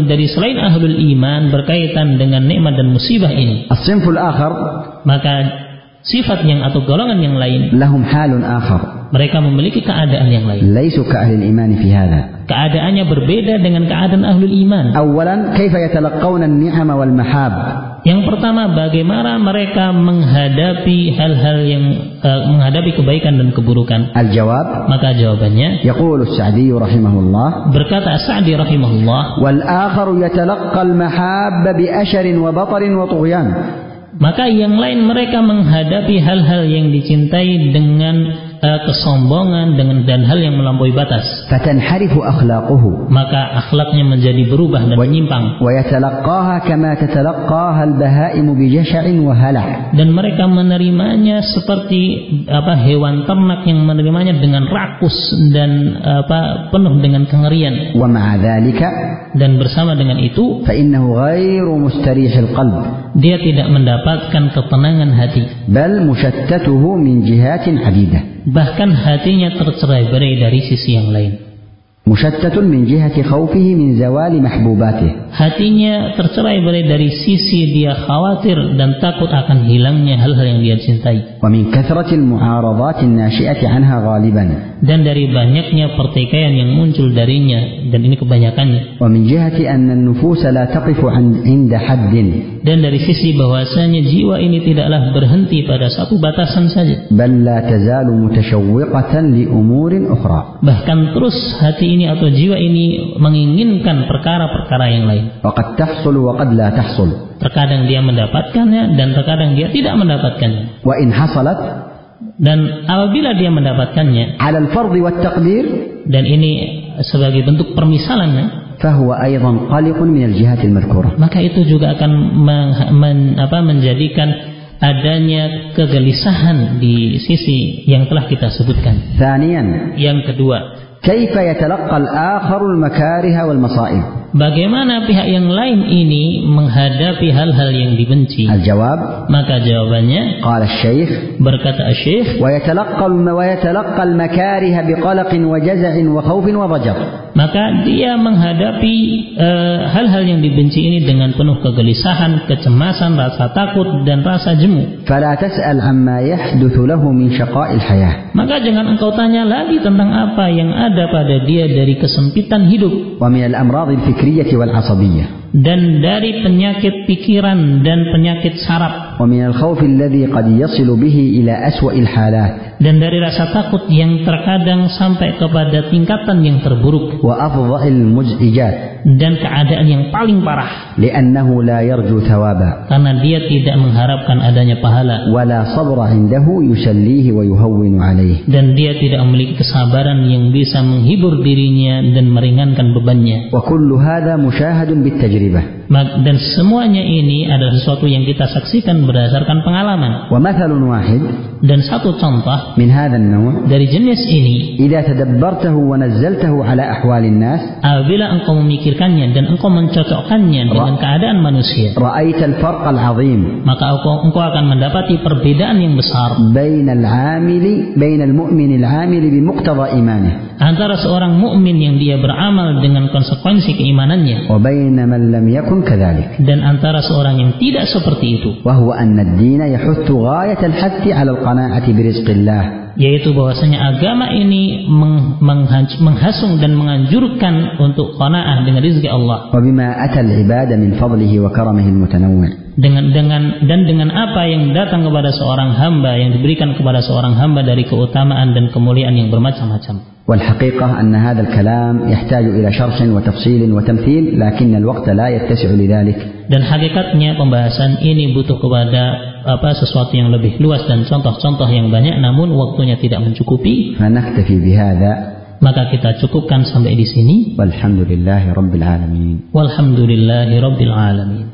ahlul iman berkaitan dengan nikmat dan musibah ini? الصنف الآخر Maka sifat yang atau golongan yang lain, لهم حال آخر mereka memiliki keadaan yang lain. ليسوا كأهل الإيمان في هذا. Keadaannya berbeda dengan keadaan ahlul iman. أولا كيف يتلقون النعم والمحاب. Yang pertama, bagaimana mereka menghadapi hal-hal yang menghadapi kebaikan dan keburukan? الجواب Maka jawabannya, يقول السعدي رحمه الله berkata As-Sa'di rahimahullah, والآخر يتلقى المحاب بأشر وبطر وطغيان. maka yang lain mereka menghadapi hal-hal yang dicintai dengan kesombongan dan hal yang melampaui batas, فتنحرف أخلاقه maka akhlaknya menjadi berubah dan menyimpang, ويتلقاها كما تتلقاها البهائم بجشع وهلع, dan mereka menerimanya seperti hewan ternak yang menerimanya dengan rakus dan penuh dengan kengerian. ومع ذلك Dan bersama dengan itu فإنه غير مستريح القلب, dia tidak mendapatkan ketenangan hati, بل مشتته من جهات عديدة, bahkan hatinya tercerai-berai dari sisi yang lain. مشتت من جهة خوفه من زوال محبوباته, Hatinya tercerai-berai dari sisi dia khawatir dan takut akan hilangnya hal-hal yang dia cintai, ومن كثرة المعارضات الناشئة عنها غالبا, dan dari banyaknya pertikaian yang muncul darinya, dan ini kebanyakannya. ومن جهة أن النفوس لا تقف عند حد, Dan dari sisi bahwasanya jiwa ini tidaklah berhenti pada satu batasan saja, بل لا تزال متشوقة لأمور أخرى, bahkan terus hati ini atau jiwa ini menginginkan perkara-perkara yang lain. وقد تحصل وقد لا تحصل, Terkadang dia mendapatkannya dan terkadang dia tidak mendapatkannya. وإن حصلت Dan apabila dia mendapatkannya, على الفرض والتقدير dan ini sebagai bentuk permisalan, فهو أيضا قلق من الجهات المذكورة, maka itu juga akan menjadikan adanya kegelisahan di sisi yang telah kita sebutkan. ثانيا Yang kedua, كيف يتلقى الآخر المكاره والمصائب, bagaimana pihak yang lain ini menghadapi hal-hal yang dibenci? الجواب Maka jawabannya, قال الشيخ berkata Syekh, ويتلقى المكاره بقلق وجزع وخوف وضجر, maka dia menghadapi hal-hal yang dibenci ini dengan penuh kegelisahan, kecemasan, rasa takut dan rasa jemu. فلا تسأل عما يحدث له من شقاء الحياة, Maka jangan engkau tanya lagi tentang apa yang ada pada dia dari kesempitan hidup, ومن الأمراض الفكرية والعصبية, dan dari penyakit pikiran dan penyakit saraf, ومن الخوف الذي قد يصل به إلى أسوأ الحالات, dan dari rasa takut yang terkadang sampai kepada tingkatan yang terburuk, وأفظع المزعجات, dan keadaan yang paling parah, لأنه لا يرجو ثوابا karena dia tidak mengharapkan adanya pahala, ولا صبر عنده يسليه ويهون عليه, dan dia tidak memiliki kesabaran yang bisa menghibur dirinya dan meringankan bebannya. وكل هذا مشاهد بالتجربة. Dan semuanya ini adalah sesuatu yang kita saksikan berdasarkan pengalaman. ومثل واحد Dan satu contoh من هذا النوع dari jenis ini, إذا تدبرته ونزلته على أحوال الناس apabila engkau memikirkannya dan engkau mencocokkannya dengan keadaan manusia, رأيت الفرق العظيم maka engkau akan mendapati perbedaan yang besar بين المؤمن العامل بمقتضى إيمانه antara seorang mukmin yang dia beramal dengan konsekuensi keimanannya, وبين من لم يكن كذلك, dan antara seorang yang tidak seperti itu, وهو أن الدين يحث غاية الحث على القناعة برزق الله, yaitu bahwasanya agama ini menghasung dan menganjurkan untuk qanaah dengan rezeki Allah, وبما أتى العباد من فضله وكرمه المتنوع, dengan apa yang datang kepada seorang hamba, yang diberikan kepada seorang hamba dari keutamaan dan kemuliaan yang bermacam-macam. والحقيقة أن هذا الكلام يحتاج إلى شرح وتفصيل وتمثيل، لكن الوقت لا يتسع لذلك. Dan hakikatnya pembahasan ini butuh kepada sesuatu yang lebih luas dan contoh-contoh yang banyak, namun waktunya tidak mencukupi. فنكتفي بهذا. Maka kita cukupkan sampai di sini. والحمد لله رب العالمين. Walhamdulillahi rabbil alamin.